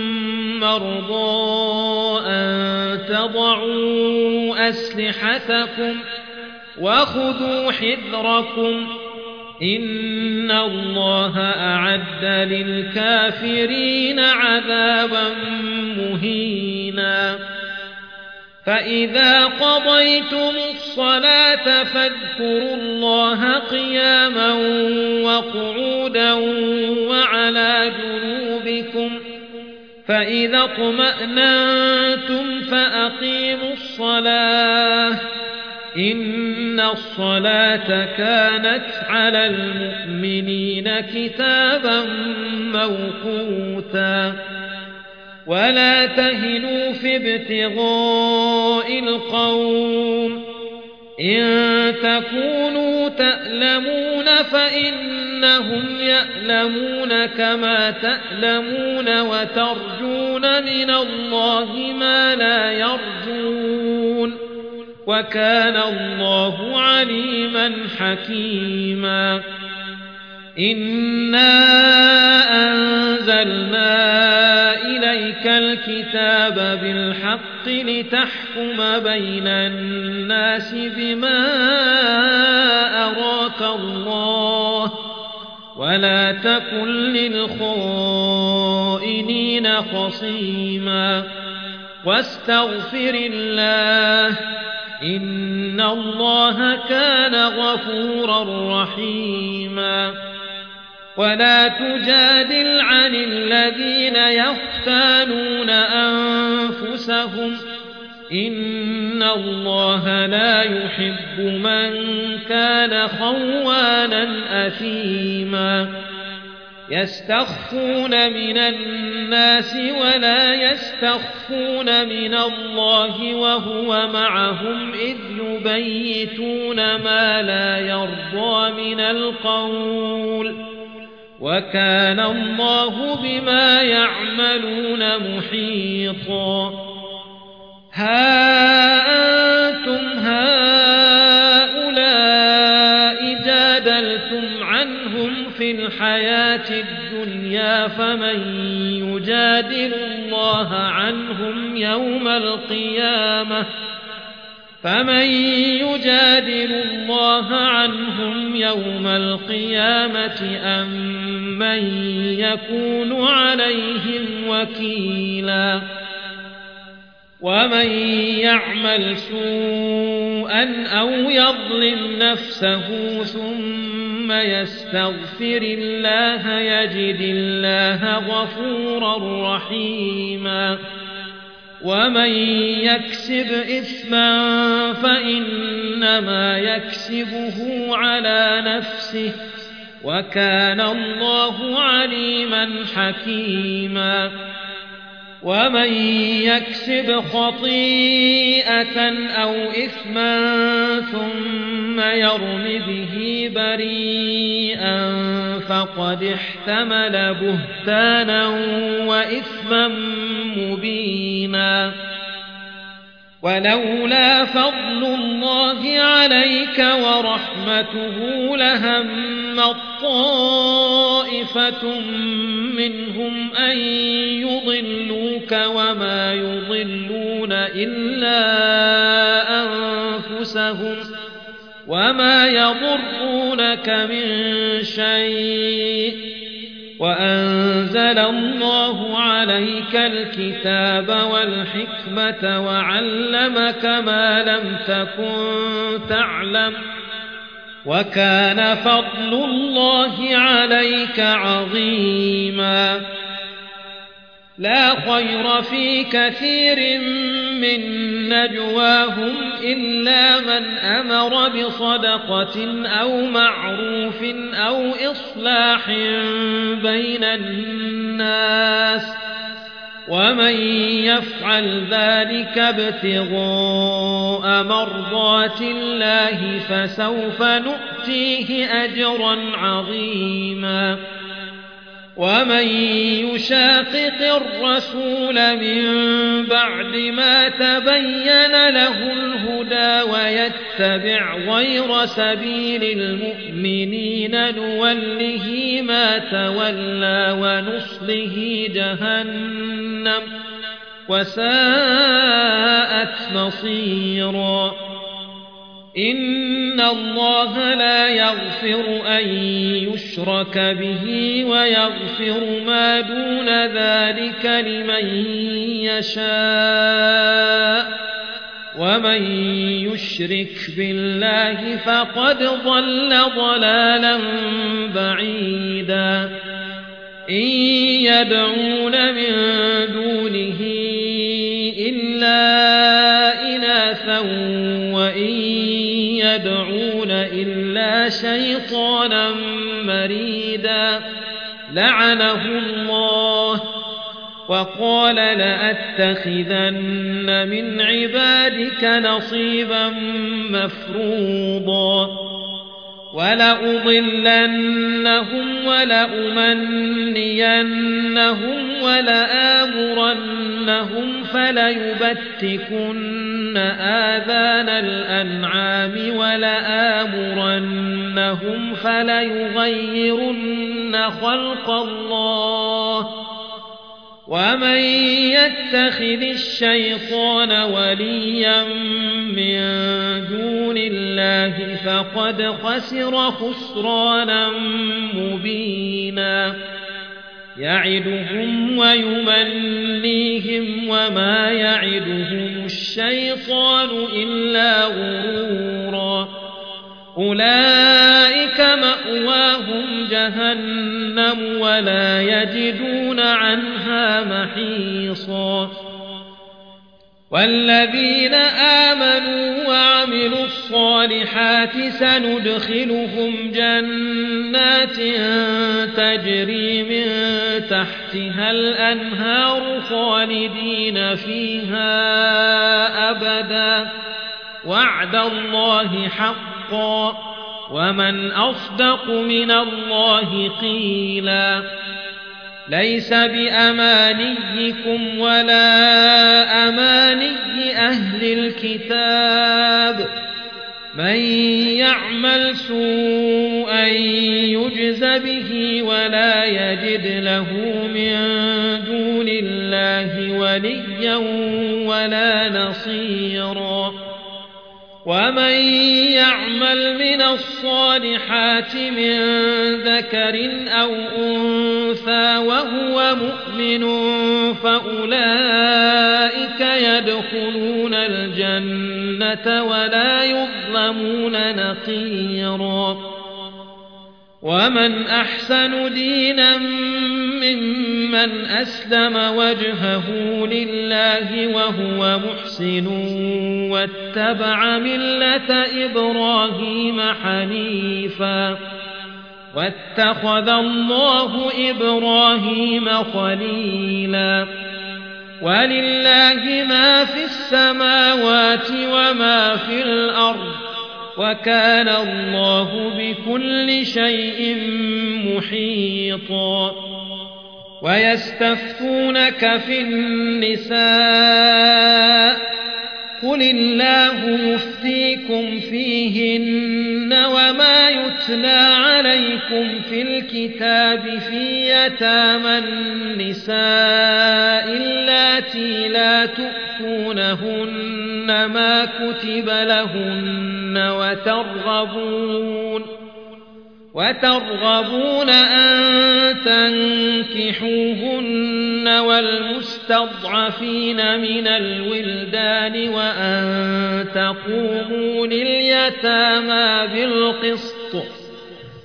مرضى أن تضعوا أسلحتكم وخذوا حذركم إن الله أعد للكافرين عذابا مهينا فإذا قضيتم الصلاة فاذكروا الله قياما وقعودا وعلى جنوبكم فإذا اطمأننتم فأقيموا الصلاة إن الصلاة كانت على المؤمنين كتابا موقوتا ولا تهنوا في ابتغاء القوم إن تكونوا تألمون فإنهم يألمون كما تألمون وترجون من الله ما لا يرجون وكان الله عليما حكيما إنا أنزلنا إليك الكتاب بالحق لتحكم بين الناس بما أراك الله ولا تكن للخائنين خصيما واستغفر الله إن الله كان غفورا رحيما ولا تجادل عن الذين يختانون أنفسهم إن الله لا يحب من كان خوانا أثيما يستخفون من الناس ولا يستخفون من الله وهو معهم إذ يبيتون ما لا يرضى من القول وكان الله بما يعملون محيطا ها أنتم هؤلاء جادلتم عنهم في الحياة الدنيا فمن يجادل الله عنهم يوم القيامة فمن يجادل الله عنهم يوم القيامة أم من يكون عليهم وكيلا ومن يعمل سوءا أو يظلم نفسه ثم يستغفر الله يجد الله غفورا رحيما ومن يكسب إثما فإنما يكسبه على نفسه وكان الله عليما حكيما ومن يكسب خطيئة أو إثما ثم يرم به بريئا فقد احتمل بهتانا وإثما مبينا ولولا فضل الله عليك ورحمته لهمت طائفة منهم أن يضلوك وما يضلون إلا أنفسهم وما يضرونك من شيء وأنزل الله عليك الكتاب والحكمة وعلمك ما لم تكن تعلم وكان فضل الله عليك عظيما لا خير في كثير من نجواهم إلا من أمر بصدقة أو معروف أو إصلاح بين الناس ومن يفعل ذلك ابتغاء مرضات الله فسوف نؤتيه أجرا عظيما ومن يشاقق الرسول من بعد ما تبين له الهدى ويتبع غير سبيل المؤمنين نوله ما تولى ونصله جهنم وساءت مصيرا إن الله لا يغفر أن يشرك به ويغفر ما دون ذلك لمن يشاء ومن يشرك بالله فقد ضل ضلالا بعيدا إن يدعون من دونه إلا إناثا وإن يدعون إلا شيطانا مريدا لعنه الله وقال لأتخذن من عبادك نصيبا مفروضا ولأضلنهم ولأمنينهم ولآمرنهم فليبتكن آذان الأنعام ولآمرنهم فليغيرن خلق الله ومن يتخذ الشيطان وليا من دون الله فقد خسر خسرانا مبينا يعدهم ويمنيهم وما يعدهم الشيطان إلا غرورا أولئك مأواهم جهنم ولا يجدون عنها محيصا والذين آمنوا وعملوا الصالحات سندخلهم جنات تجري من تحتها الأنهار خالدين فيها أبدا وعد الله حقا ومن أصدق من الله قيلا ليس بأمانيكم ولا أماني أهل الكتاب من يعمل سوءا يجز به ولا يجد له من دون الله وليا ولا نصيرا ومن يعمل من الصالحات من ذكر أو أنثى وهو مؤمن فأولئك يدخلون الجنة ولا يظلمون نقيرا ومن أحسن دينا ممن أسلم وجهه لله وهو محسن واتبع ملة إبراهيم حنيفا واتخذ الله إبراهيم خليلا ولله ما في السماوات وما في الأرض وكان الله بكل شيء محيطا ويستفتونك في النساء قل الله يفتيكم فيهن وما يتلى عليكم في الكتاب في يتامى النساء اللاتي لا تؤتونهن ما كتب لهن وترغبون وترغبون أن تنكحوهن والمستضعفين من الولدان وأن تقوموا لليتامى بالقسط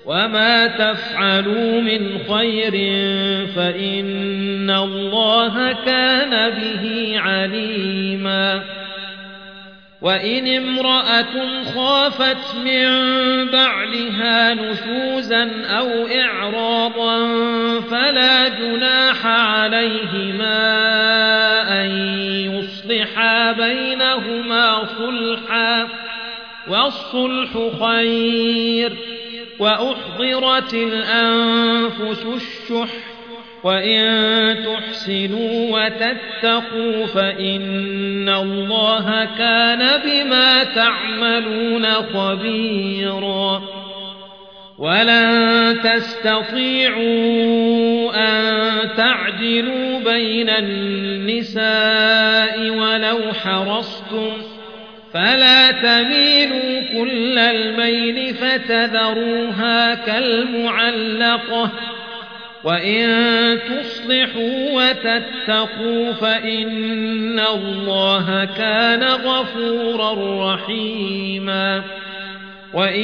وما تفعلوا من خير فإن الله كان به عليما وإن امرأة خافت من بعلها نشوزا أو إعراضا فلا جناح عليهما أن يصلحا بينهما صلحا والصلح خير وأحضرت الأنفس الشح وإن تحسنوا وتتقوا فإن الله كان بما تعملون خبيرا ولن تستطيعوا أن تعدلوا بين النساء ولو حرصتم فلا تميلوا كل الميل فتذروها كالمعلقة وإن تصلحوا وتتقوا فإن الله كان غفورا رحيما وإن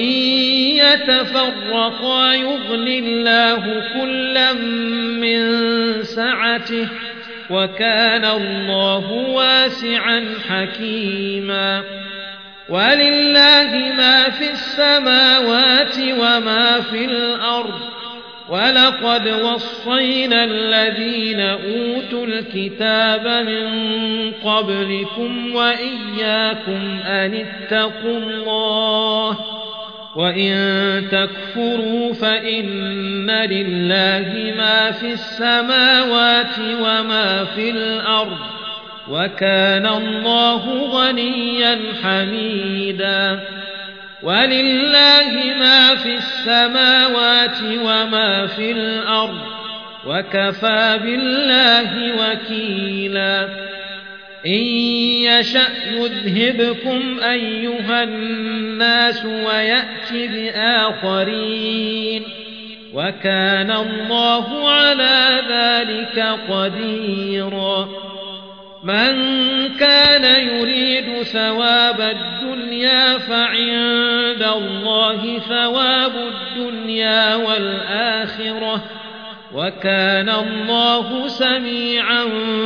يتفرقا يغن الله كلا من سعته وكان الله واسعا حكيما ولله ما في السماوات وما في الأرض ولقد وصينا الذين أوتوا الكتاب من قبلكم وإياكم أن اتقوا الله وإن تكفروا فإن لله ما في السماوات وما في الأرض وكان الله غنيا حميدا ولله ما في السماوات وما في الأرض وكفى بالله وكيلا إن يشأ يذهبكم أيها الناس ويأت بآخرين وكان الله على ذلك قديرا من كان يريد ثواب الدنيا فعند الله ثواب الدنيا والآخرة وكان الله سميعا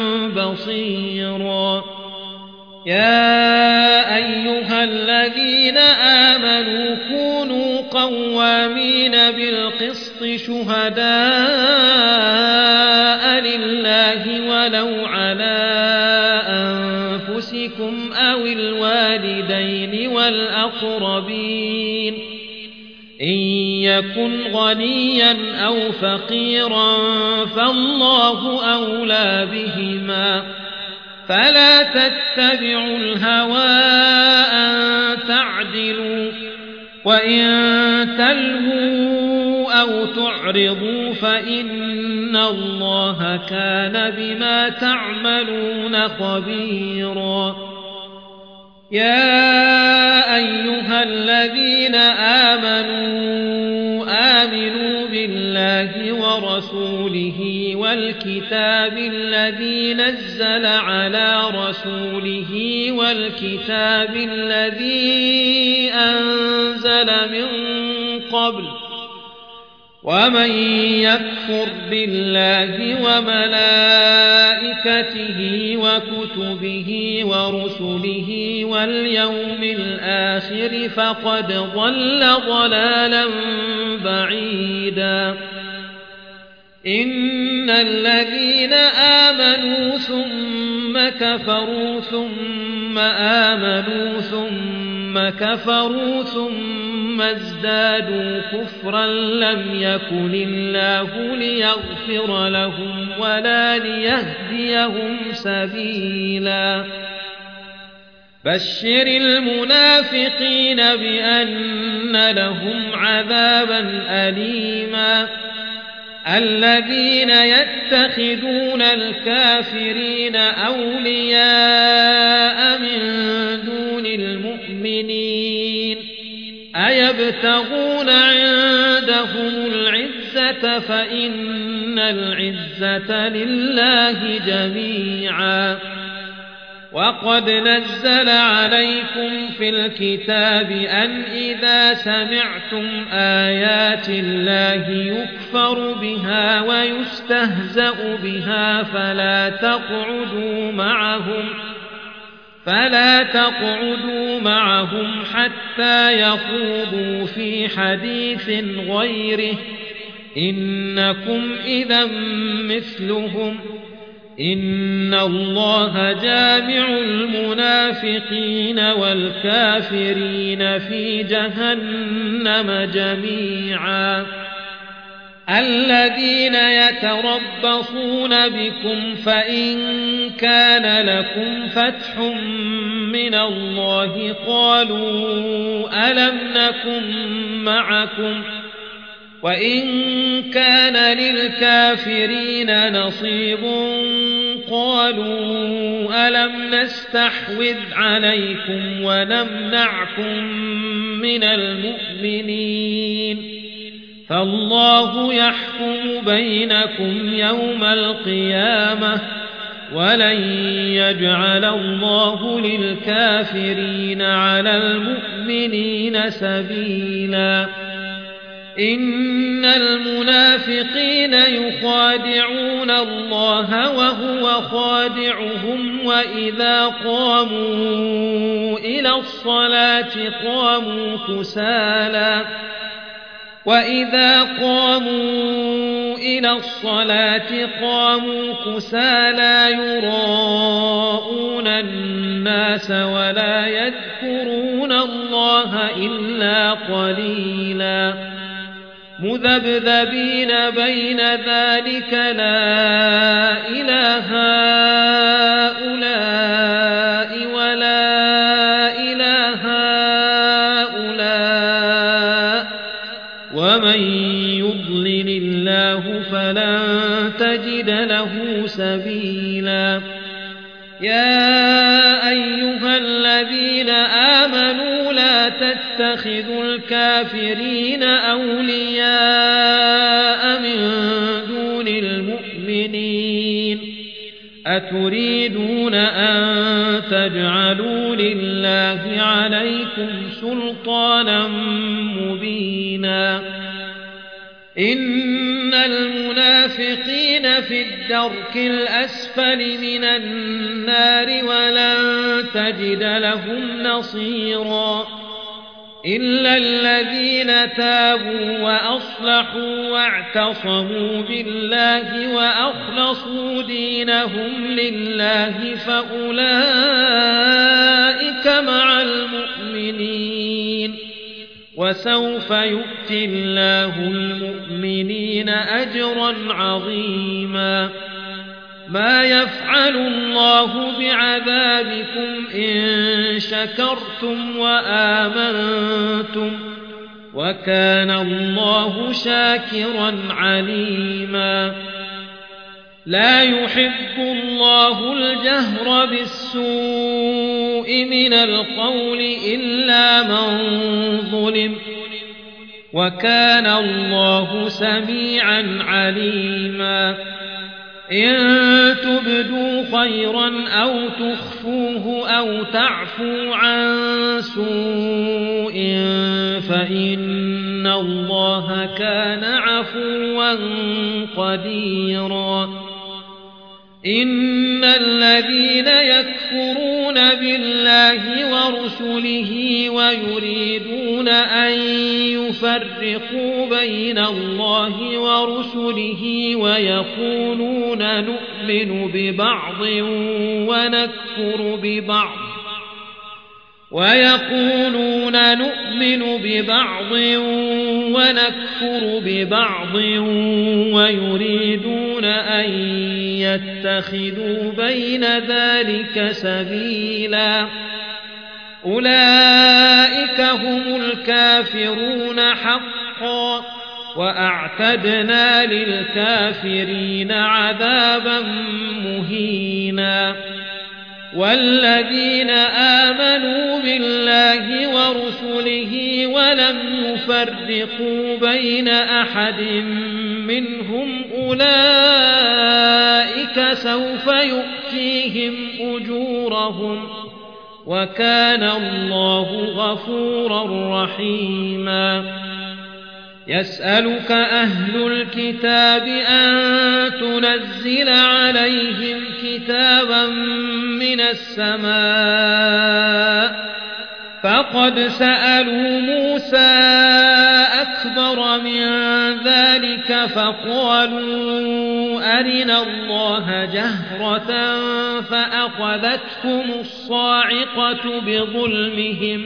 بصيرا يا أيها الذين آمنوا كونوا قوامين بالقسط شهداء لله ولو على أنفسكم أو الوالدين والأقربين إن يكن غنيا أو فقيرا فالله أولى بهما فلا تتبعوا الهوى أن تعدلوا وإن تلهوا أو تعرضوا فإن الله كان بما تعملون خبيرا يا أيها الذين آمنوا آمنوا بالله ورسوله والكتاب الذي نزل على رسوله والكتاب الذي أنزل من قبل ومن يكفر بالله وملائكته وكتبه ورسله واليوم الآخر فقد ضل ضلالا بعيدا إن الذين آمنوا ثم كفروا ثم آمنوا ثم كفروا ثم ازدادوا كفرا لم يكن الله ليغفر لهم ولا ليهديهم سبيلا بشر المنافقين بأن لهم عذابا أليما الذين يتخذون الكافرين أولياء من دون المؤمنين أيبتغون عندهم العزة فإن العزة لله جميعا وقد نزل عليكم في الكتاب أن إذا سمعتم آيات الله يكفر بها ويستهزأ بها فلا تقعدوا معهم فلا تقعدوا معهم حتى يخوضوا في حديث غيره إنكم إذا مثلهم إن الله جامع المنافقين والكافرين في جهنم جميعا الذين يتربصون بكم فإن كان لكم فتح من الله قالوا ألم نكن معكم وإن كان للكافرين نصيب قالوا ألم نستحوذ عليكم ونمنعكم من المؤمنين فالله يحكم بينكم يوم القيامة ولن يجعل الله للكافرين على المؤمنين سبيلا إن المنافقين يخادعون الله وهو خادعهم وإذا قاموا إلى الصلاة قاموا كسالى وإذا قاموا إلى الصلاة قاموا كسالى يراءون الناس ولا يذكرون الله إلا قليلا مذبذبين بين ذلك لا إله هؤلاء ولا إله هؤلاء ومن يضلل الله فلن تجد له سبيلا يا أيها الذين آمنوا لا تتخذوا الكافرين أولياء من دون المؤمنين أتريدون أن تجعلوا لله عليكم سلطانا مبينا إن المنافقين في الدرك الأسفل من النار ولن تجد لهم نصيرا إلا الذين تابوا وأصلحوا واعتصموا بالله وأخلصوا دينهم لله فأولئك مع المؤمنين وسوف يؤتي الله المؤمنين أجرا عظيما ما يفعل الله بعذابكم إن شكرتم وآمنتم وكان الله شاكرا عليما لا يحب الله الجهر بالسوء من القول إلا من ظلم وكان الله سميعا عليما إن تبدوا خيرا أو تخفوه أو تعفوا عن سوء فإن الله كان عفوا قديرا إن الذين يكفرون بالله ورسله ويريدون أن يفرقوا بين الله ورسله ويقولون نؤمن ببعض ونكفر ببعض ويقولون نؤمن ببعض ونكفر ببعض ويريدون أن يتخذوا بين ذلك سبيلا أولئك هم الكافرون حقا وأعتدنا للكافرين عذابا مهينا والذين آمنوا بالله ورسله ولم يفرقوا بين أحد منهم أولئك سوف يؤتيهم أجورهم أجورهم وكان الله غفورا رحيما يسألك أهل الكتاب أن تنزل عليهم كتابا من السماء فقد سألوا موسى أكبر من ذلك فقالوا أرنا الله جهرة فأخذتهم الصاعقة بظلمهم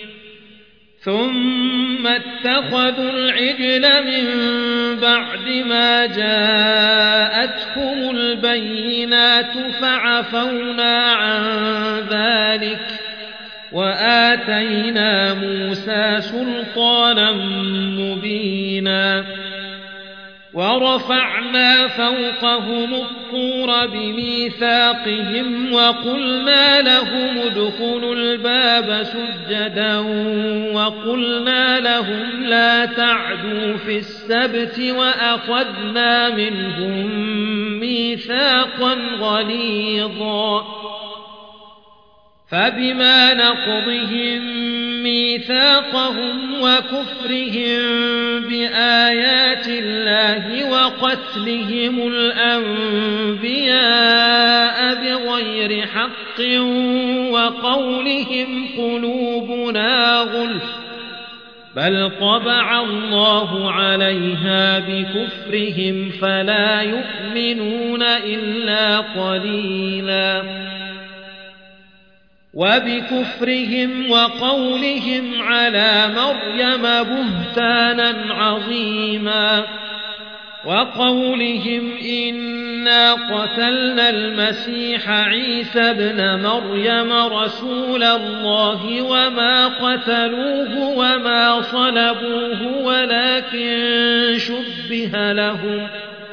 ثم اتخذوا العجل من بعد ما جاءتهم البينات فعفونا عن ذلك وآتينا موسى سلطانا مبينا ورفعنا فوقهم الطور بميثاقهم وقلنا لهم ادخلوا الباب سجدا وقلنا لهم لا تعدوا في السبت وأخذنا منهم ميثاقا غليظا فبما نقضهم ميثاقهم وكفرهم بآيات الله وقتلهم الأنبياء بغير حق وقولهم قلوبنا غلف بل طبع الله عليها بكفرهم فلا يؤمنون إلا قليلا وبكفرهم وقولهم على مريم بهتانا عظيما وقولهم إنا قتلنا المسيح عيسى ابن مريم رسول الله وما قتلوه وما صلبوه ولكن شبه لهم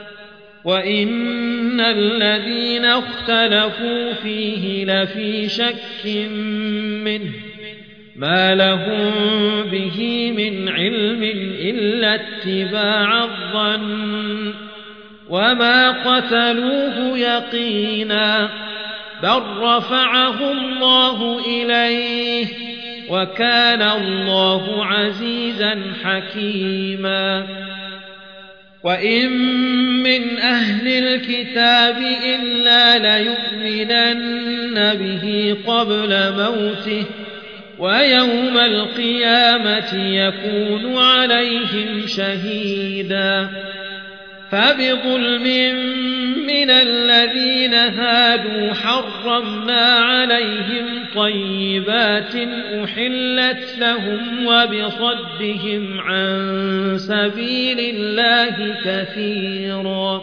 وإن الذين اختلفوا فيه لفي شك منه ما لهم به من علم إلا اتباع الظن وما قتلوه يقينا بل رفعه الله إليه وكان الله عزيزا حكيما وإن من أهل الكتاب إلا ليؤمنن به قبل موته ويوم القيامة يكون عليهم شهيدا فبظلم من الذين هادوا حرمنا عليهم طيبات أحلت لهم وبصدهم عن سبيل الله كثيرا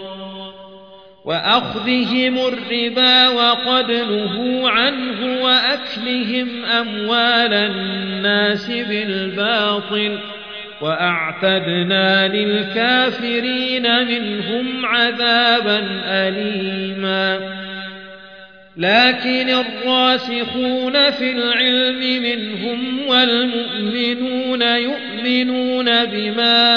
وأخذهم الربا وقد نهوا عنه وأكلهم أموال الناس بالباطل وأعتدنا للكافرين منهم عذابا أليما لكن الراسخون في العلم منهم والمؤمنون يؤمنون بما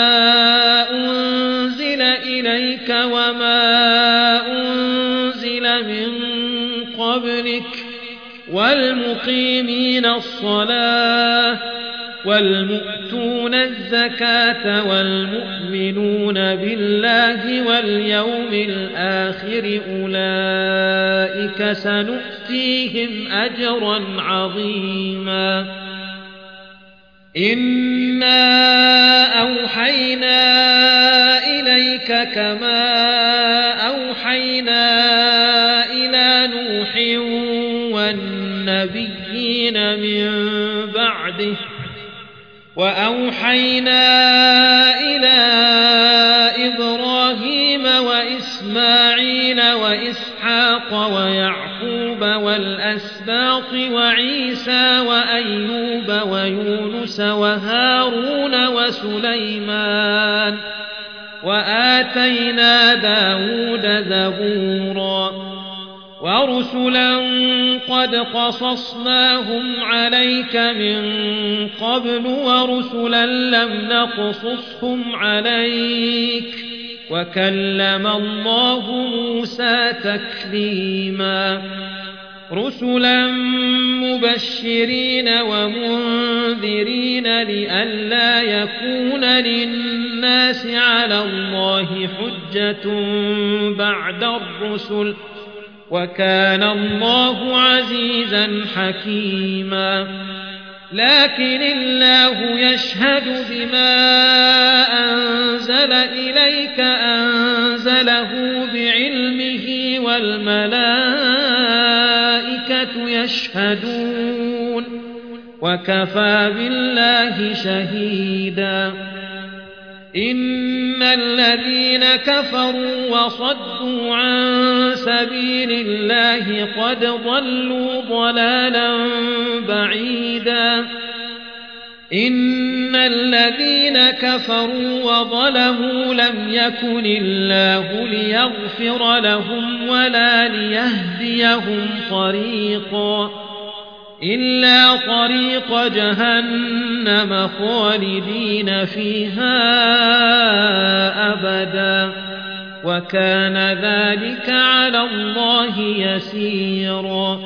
أنزل إليك وما أنزل من قبلك والمقيمين الصلاة والمؤتون الزكاة والمؤمنون بالله واليوم الآخر أولئك سنؤتيهم أجرا عظيما إنا أوحينا إليك كما أوحينا إلى نوح والنبيين من بعده وأوحينا إلى إبراهيم وإسماعيل وإسحاق ويعقوب والأسباط وعيسى وأيوب ويونس وهارون وسليمان وآتينا داود زبورا ورسلا قد قصصناهم عليك من قبل ورسلا لم نقصصهم عليك وكلم الله موسى تكليما رسلا مبشرين ومنذرين لئلا يكون للناس على الله حجة بعد الرسل وكان الله عزيزا حكيما لكن الله يشهد بما أنزل إليك أنزله بعلمه والملائكة يشهدون وكفى بالله شهيدا إن الذين كفروا وصدوا عن سبيل الله قد ضلوا ضلالا بعيدا إن الذين كفروا وظلموا لم يكن الله ليغفر لهم ولا ليهديهم طريقا إلا طريق جهنم خالدين فيها أبدا وكان ذلك على الله يسيرا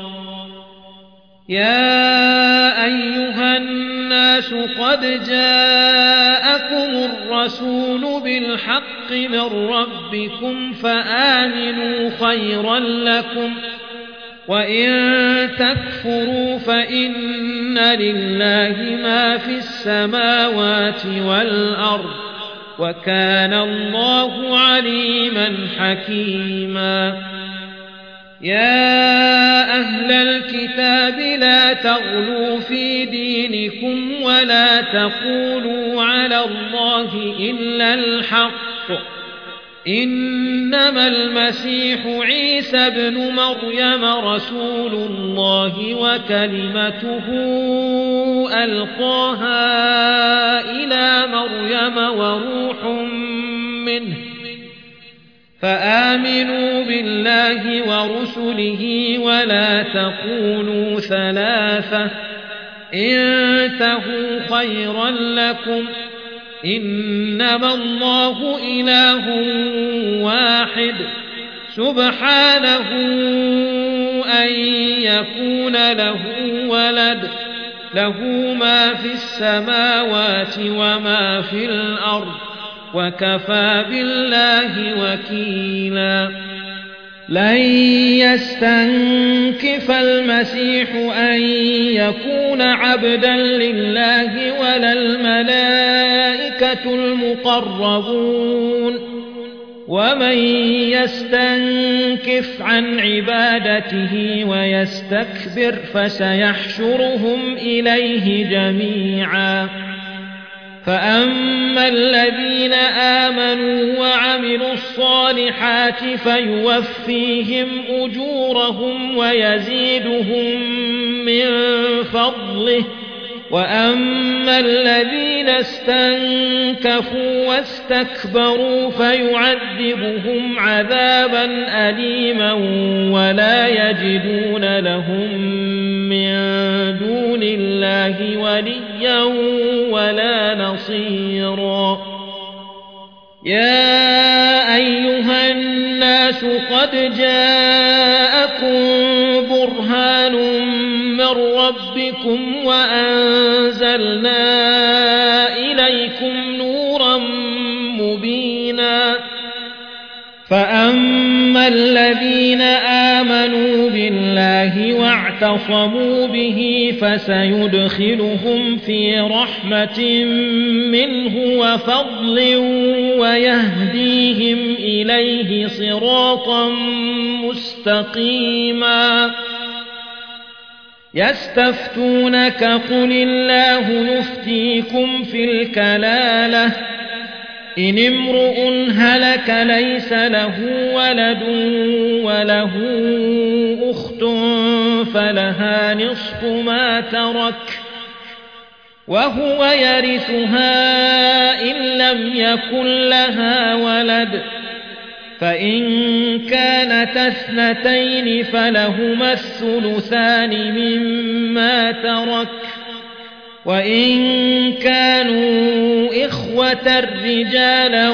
يا أيها الناس قد جاءكم الرسول بالحق من ربكم فآمنوا خيرا لكم وإن تكفروا فإن لله ما في السماوات والأرض وكان الله عليما حكيما يا أهل الكتاب لا تغلوا في دينكم ولا تقولوا على الله إلا الحق إنما المسيح عيسى ابن مريم رسول الله وكلمته ألقاها إلى مريم وروح منه فآمنوا بالله ورسله ولا تقولوا ثلاثة انتهوا خيرا لكم إنما الله إله واحد سبحانه أن يكون له ولد له ما في السماوات وما في الأرض وكفى بالله وكيلا لن يستنكف المسيح أن يكون عبدا لله ولا الملائكة المقربون ومن يستنكف عن عبادته ويستكبر فسيحشرهم إليه جميعا فأما الذين آمنوا وعملوا الصالحات فيوفيهم أجورهم ويزيدهم من فضله وأما الذين استنكفوا واستكبروا فيعذبهم عذابا أليما ولا يجدون لهم من دون الله وليا ولا نصيرا يا أيها الناس قد جاءكم برهان من ربكم وأنزلنا إليكم نورا مبينا فأما الذين آمنوا بالله واعتصموا به فسيدخلهم في رحمة منه وفضل ويهديهم إليه صراطا مستقيما يستفتونك قل الله يفتيكم في الكلالة إن امرؤ هلك ليس له ولد وله أخت فلها نصف ما ترك وهو يرثها إن لم يكن لها ولد فإن كانت اثنتين فلهما الثلثان مما ترك وإن كانوا إخوة رجالا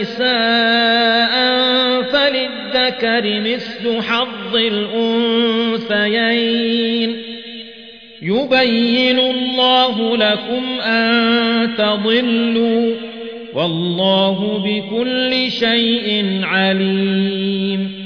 ونساء فللذكر مثل حظ الأنثيين الأنثيين يبين الله لكم أن تضلوا والله بكل شيء عليم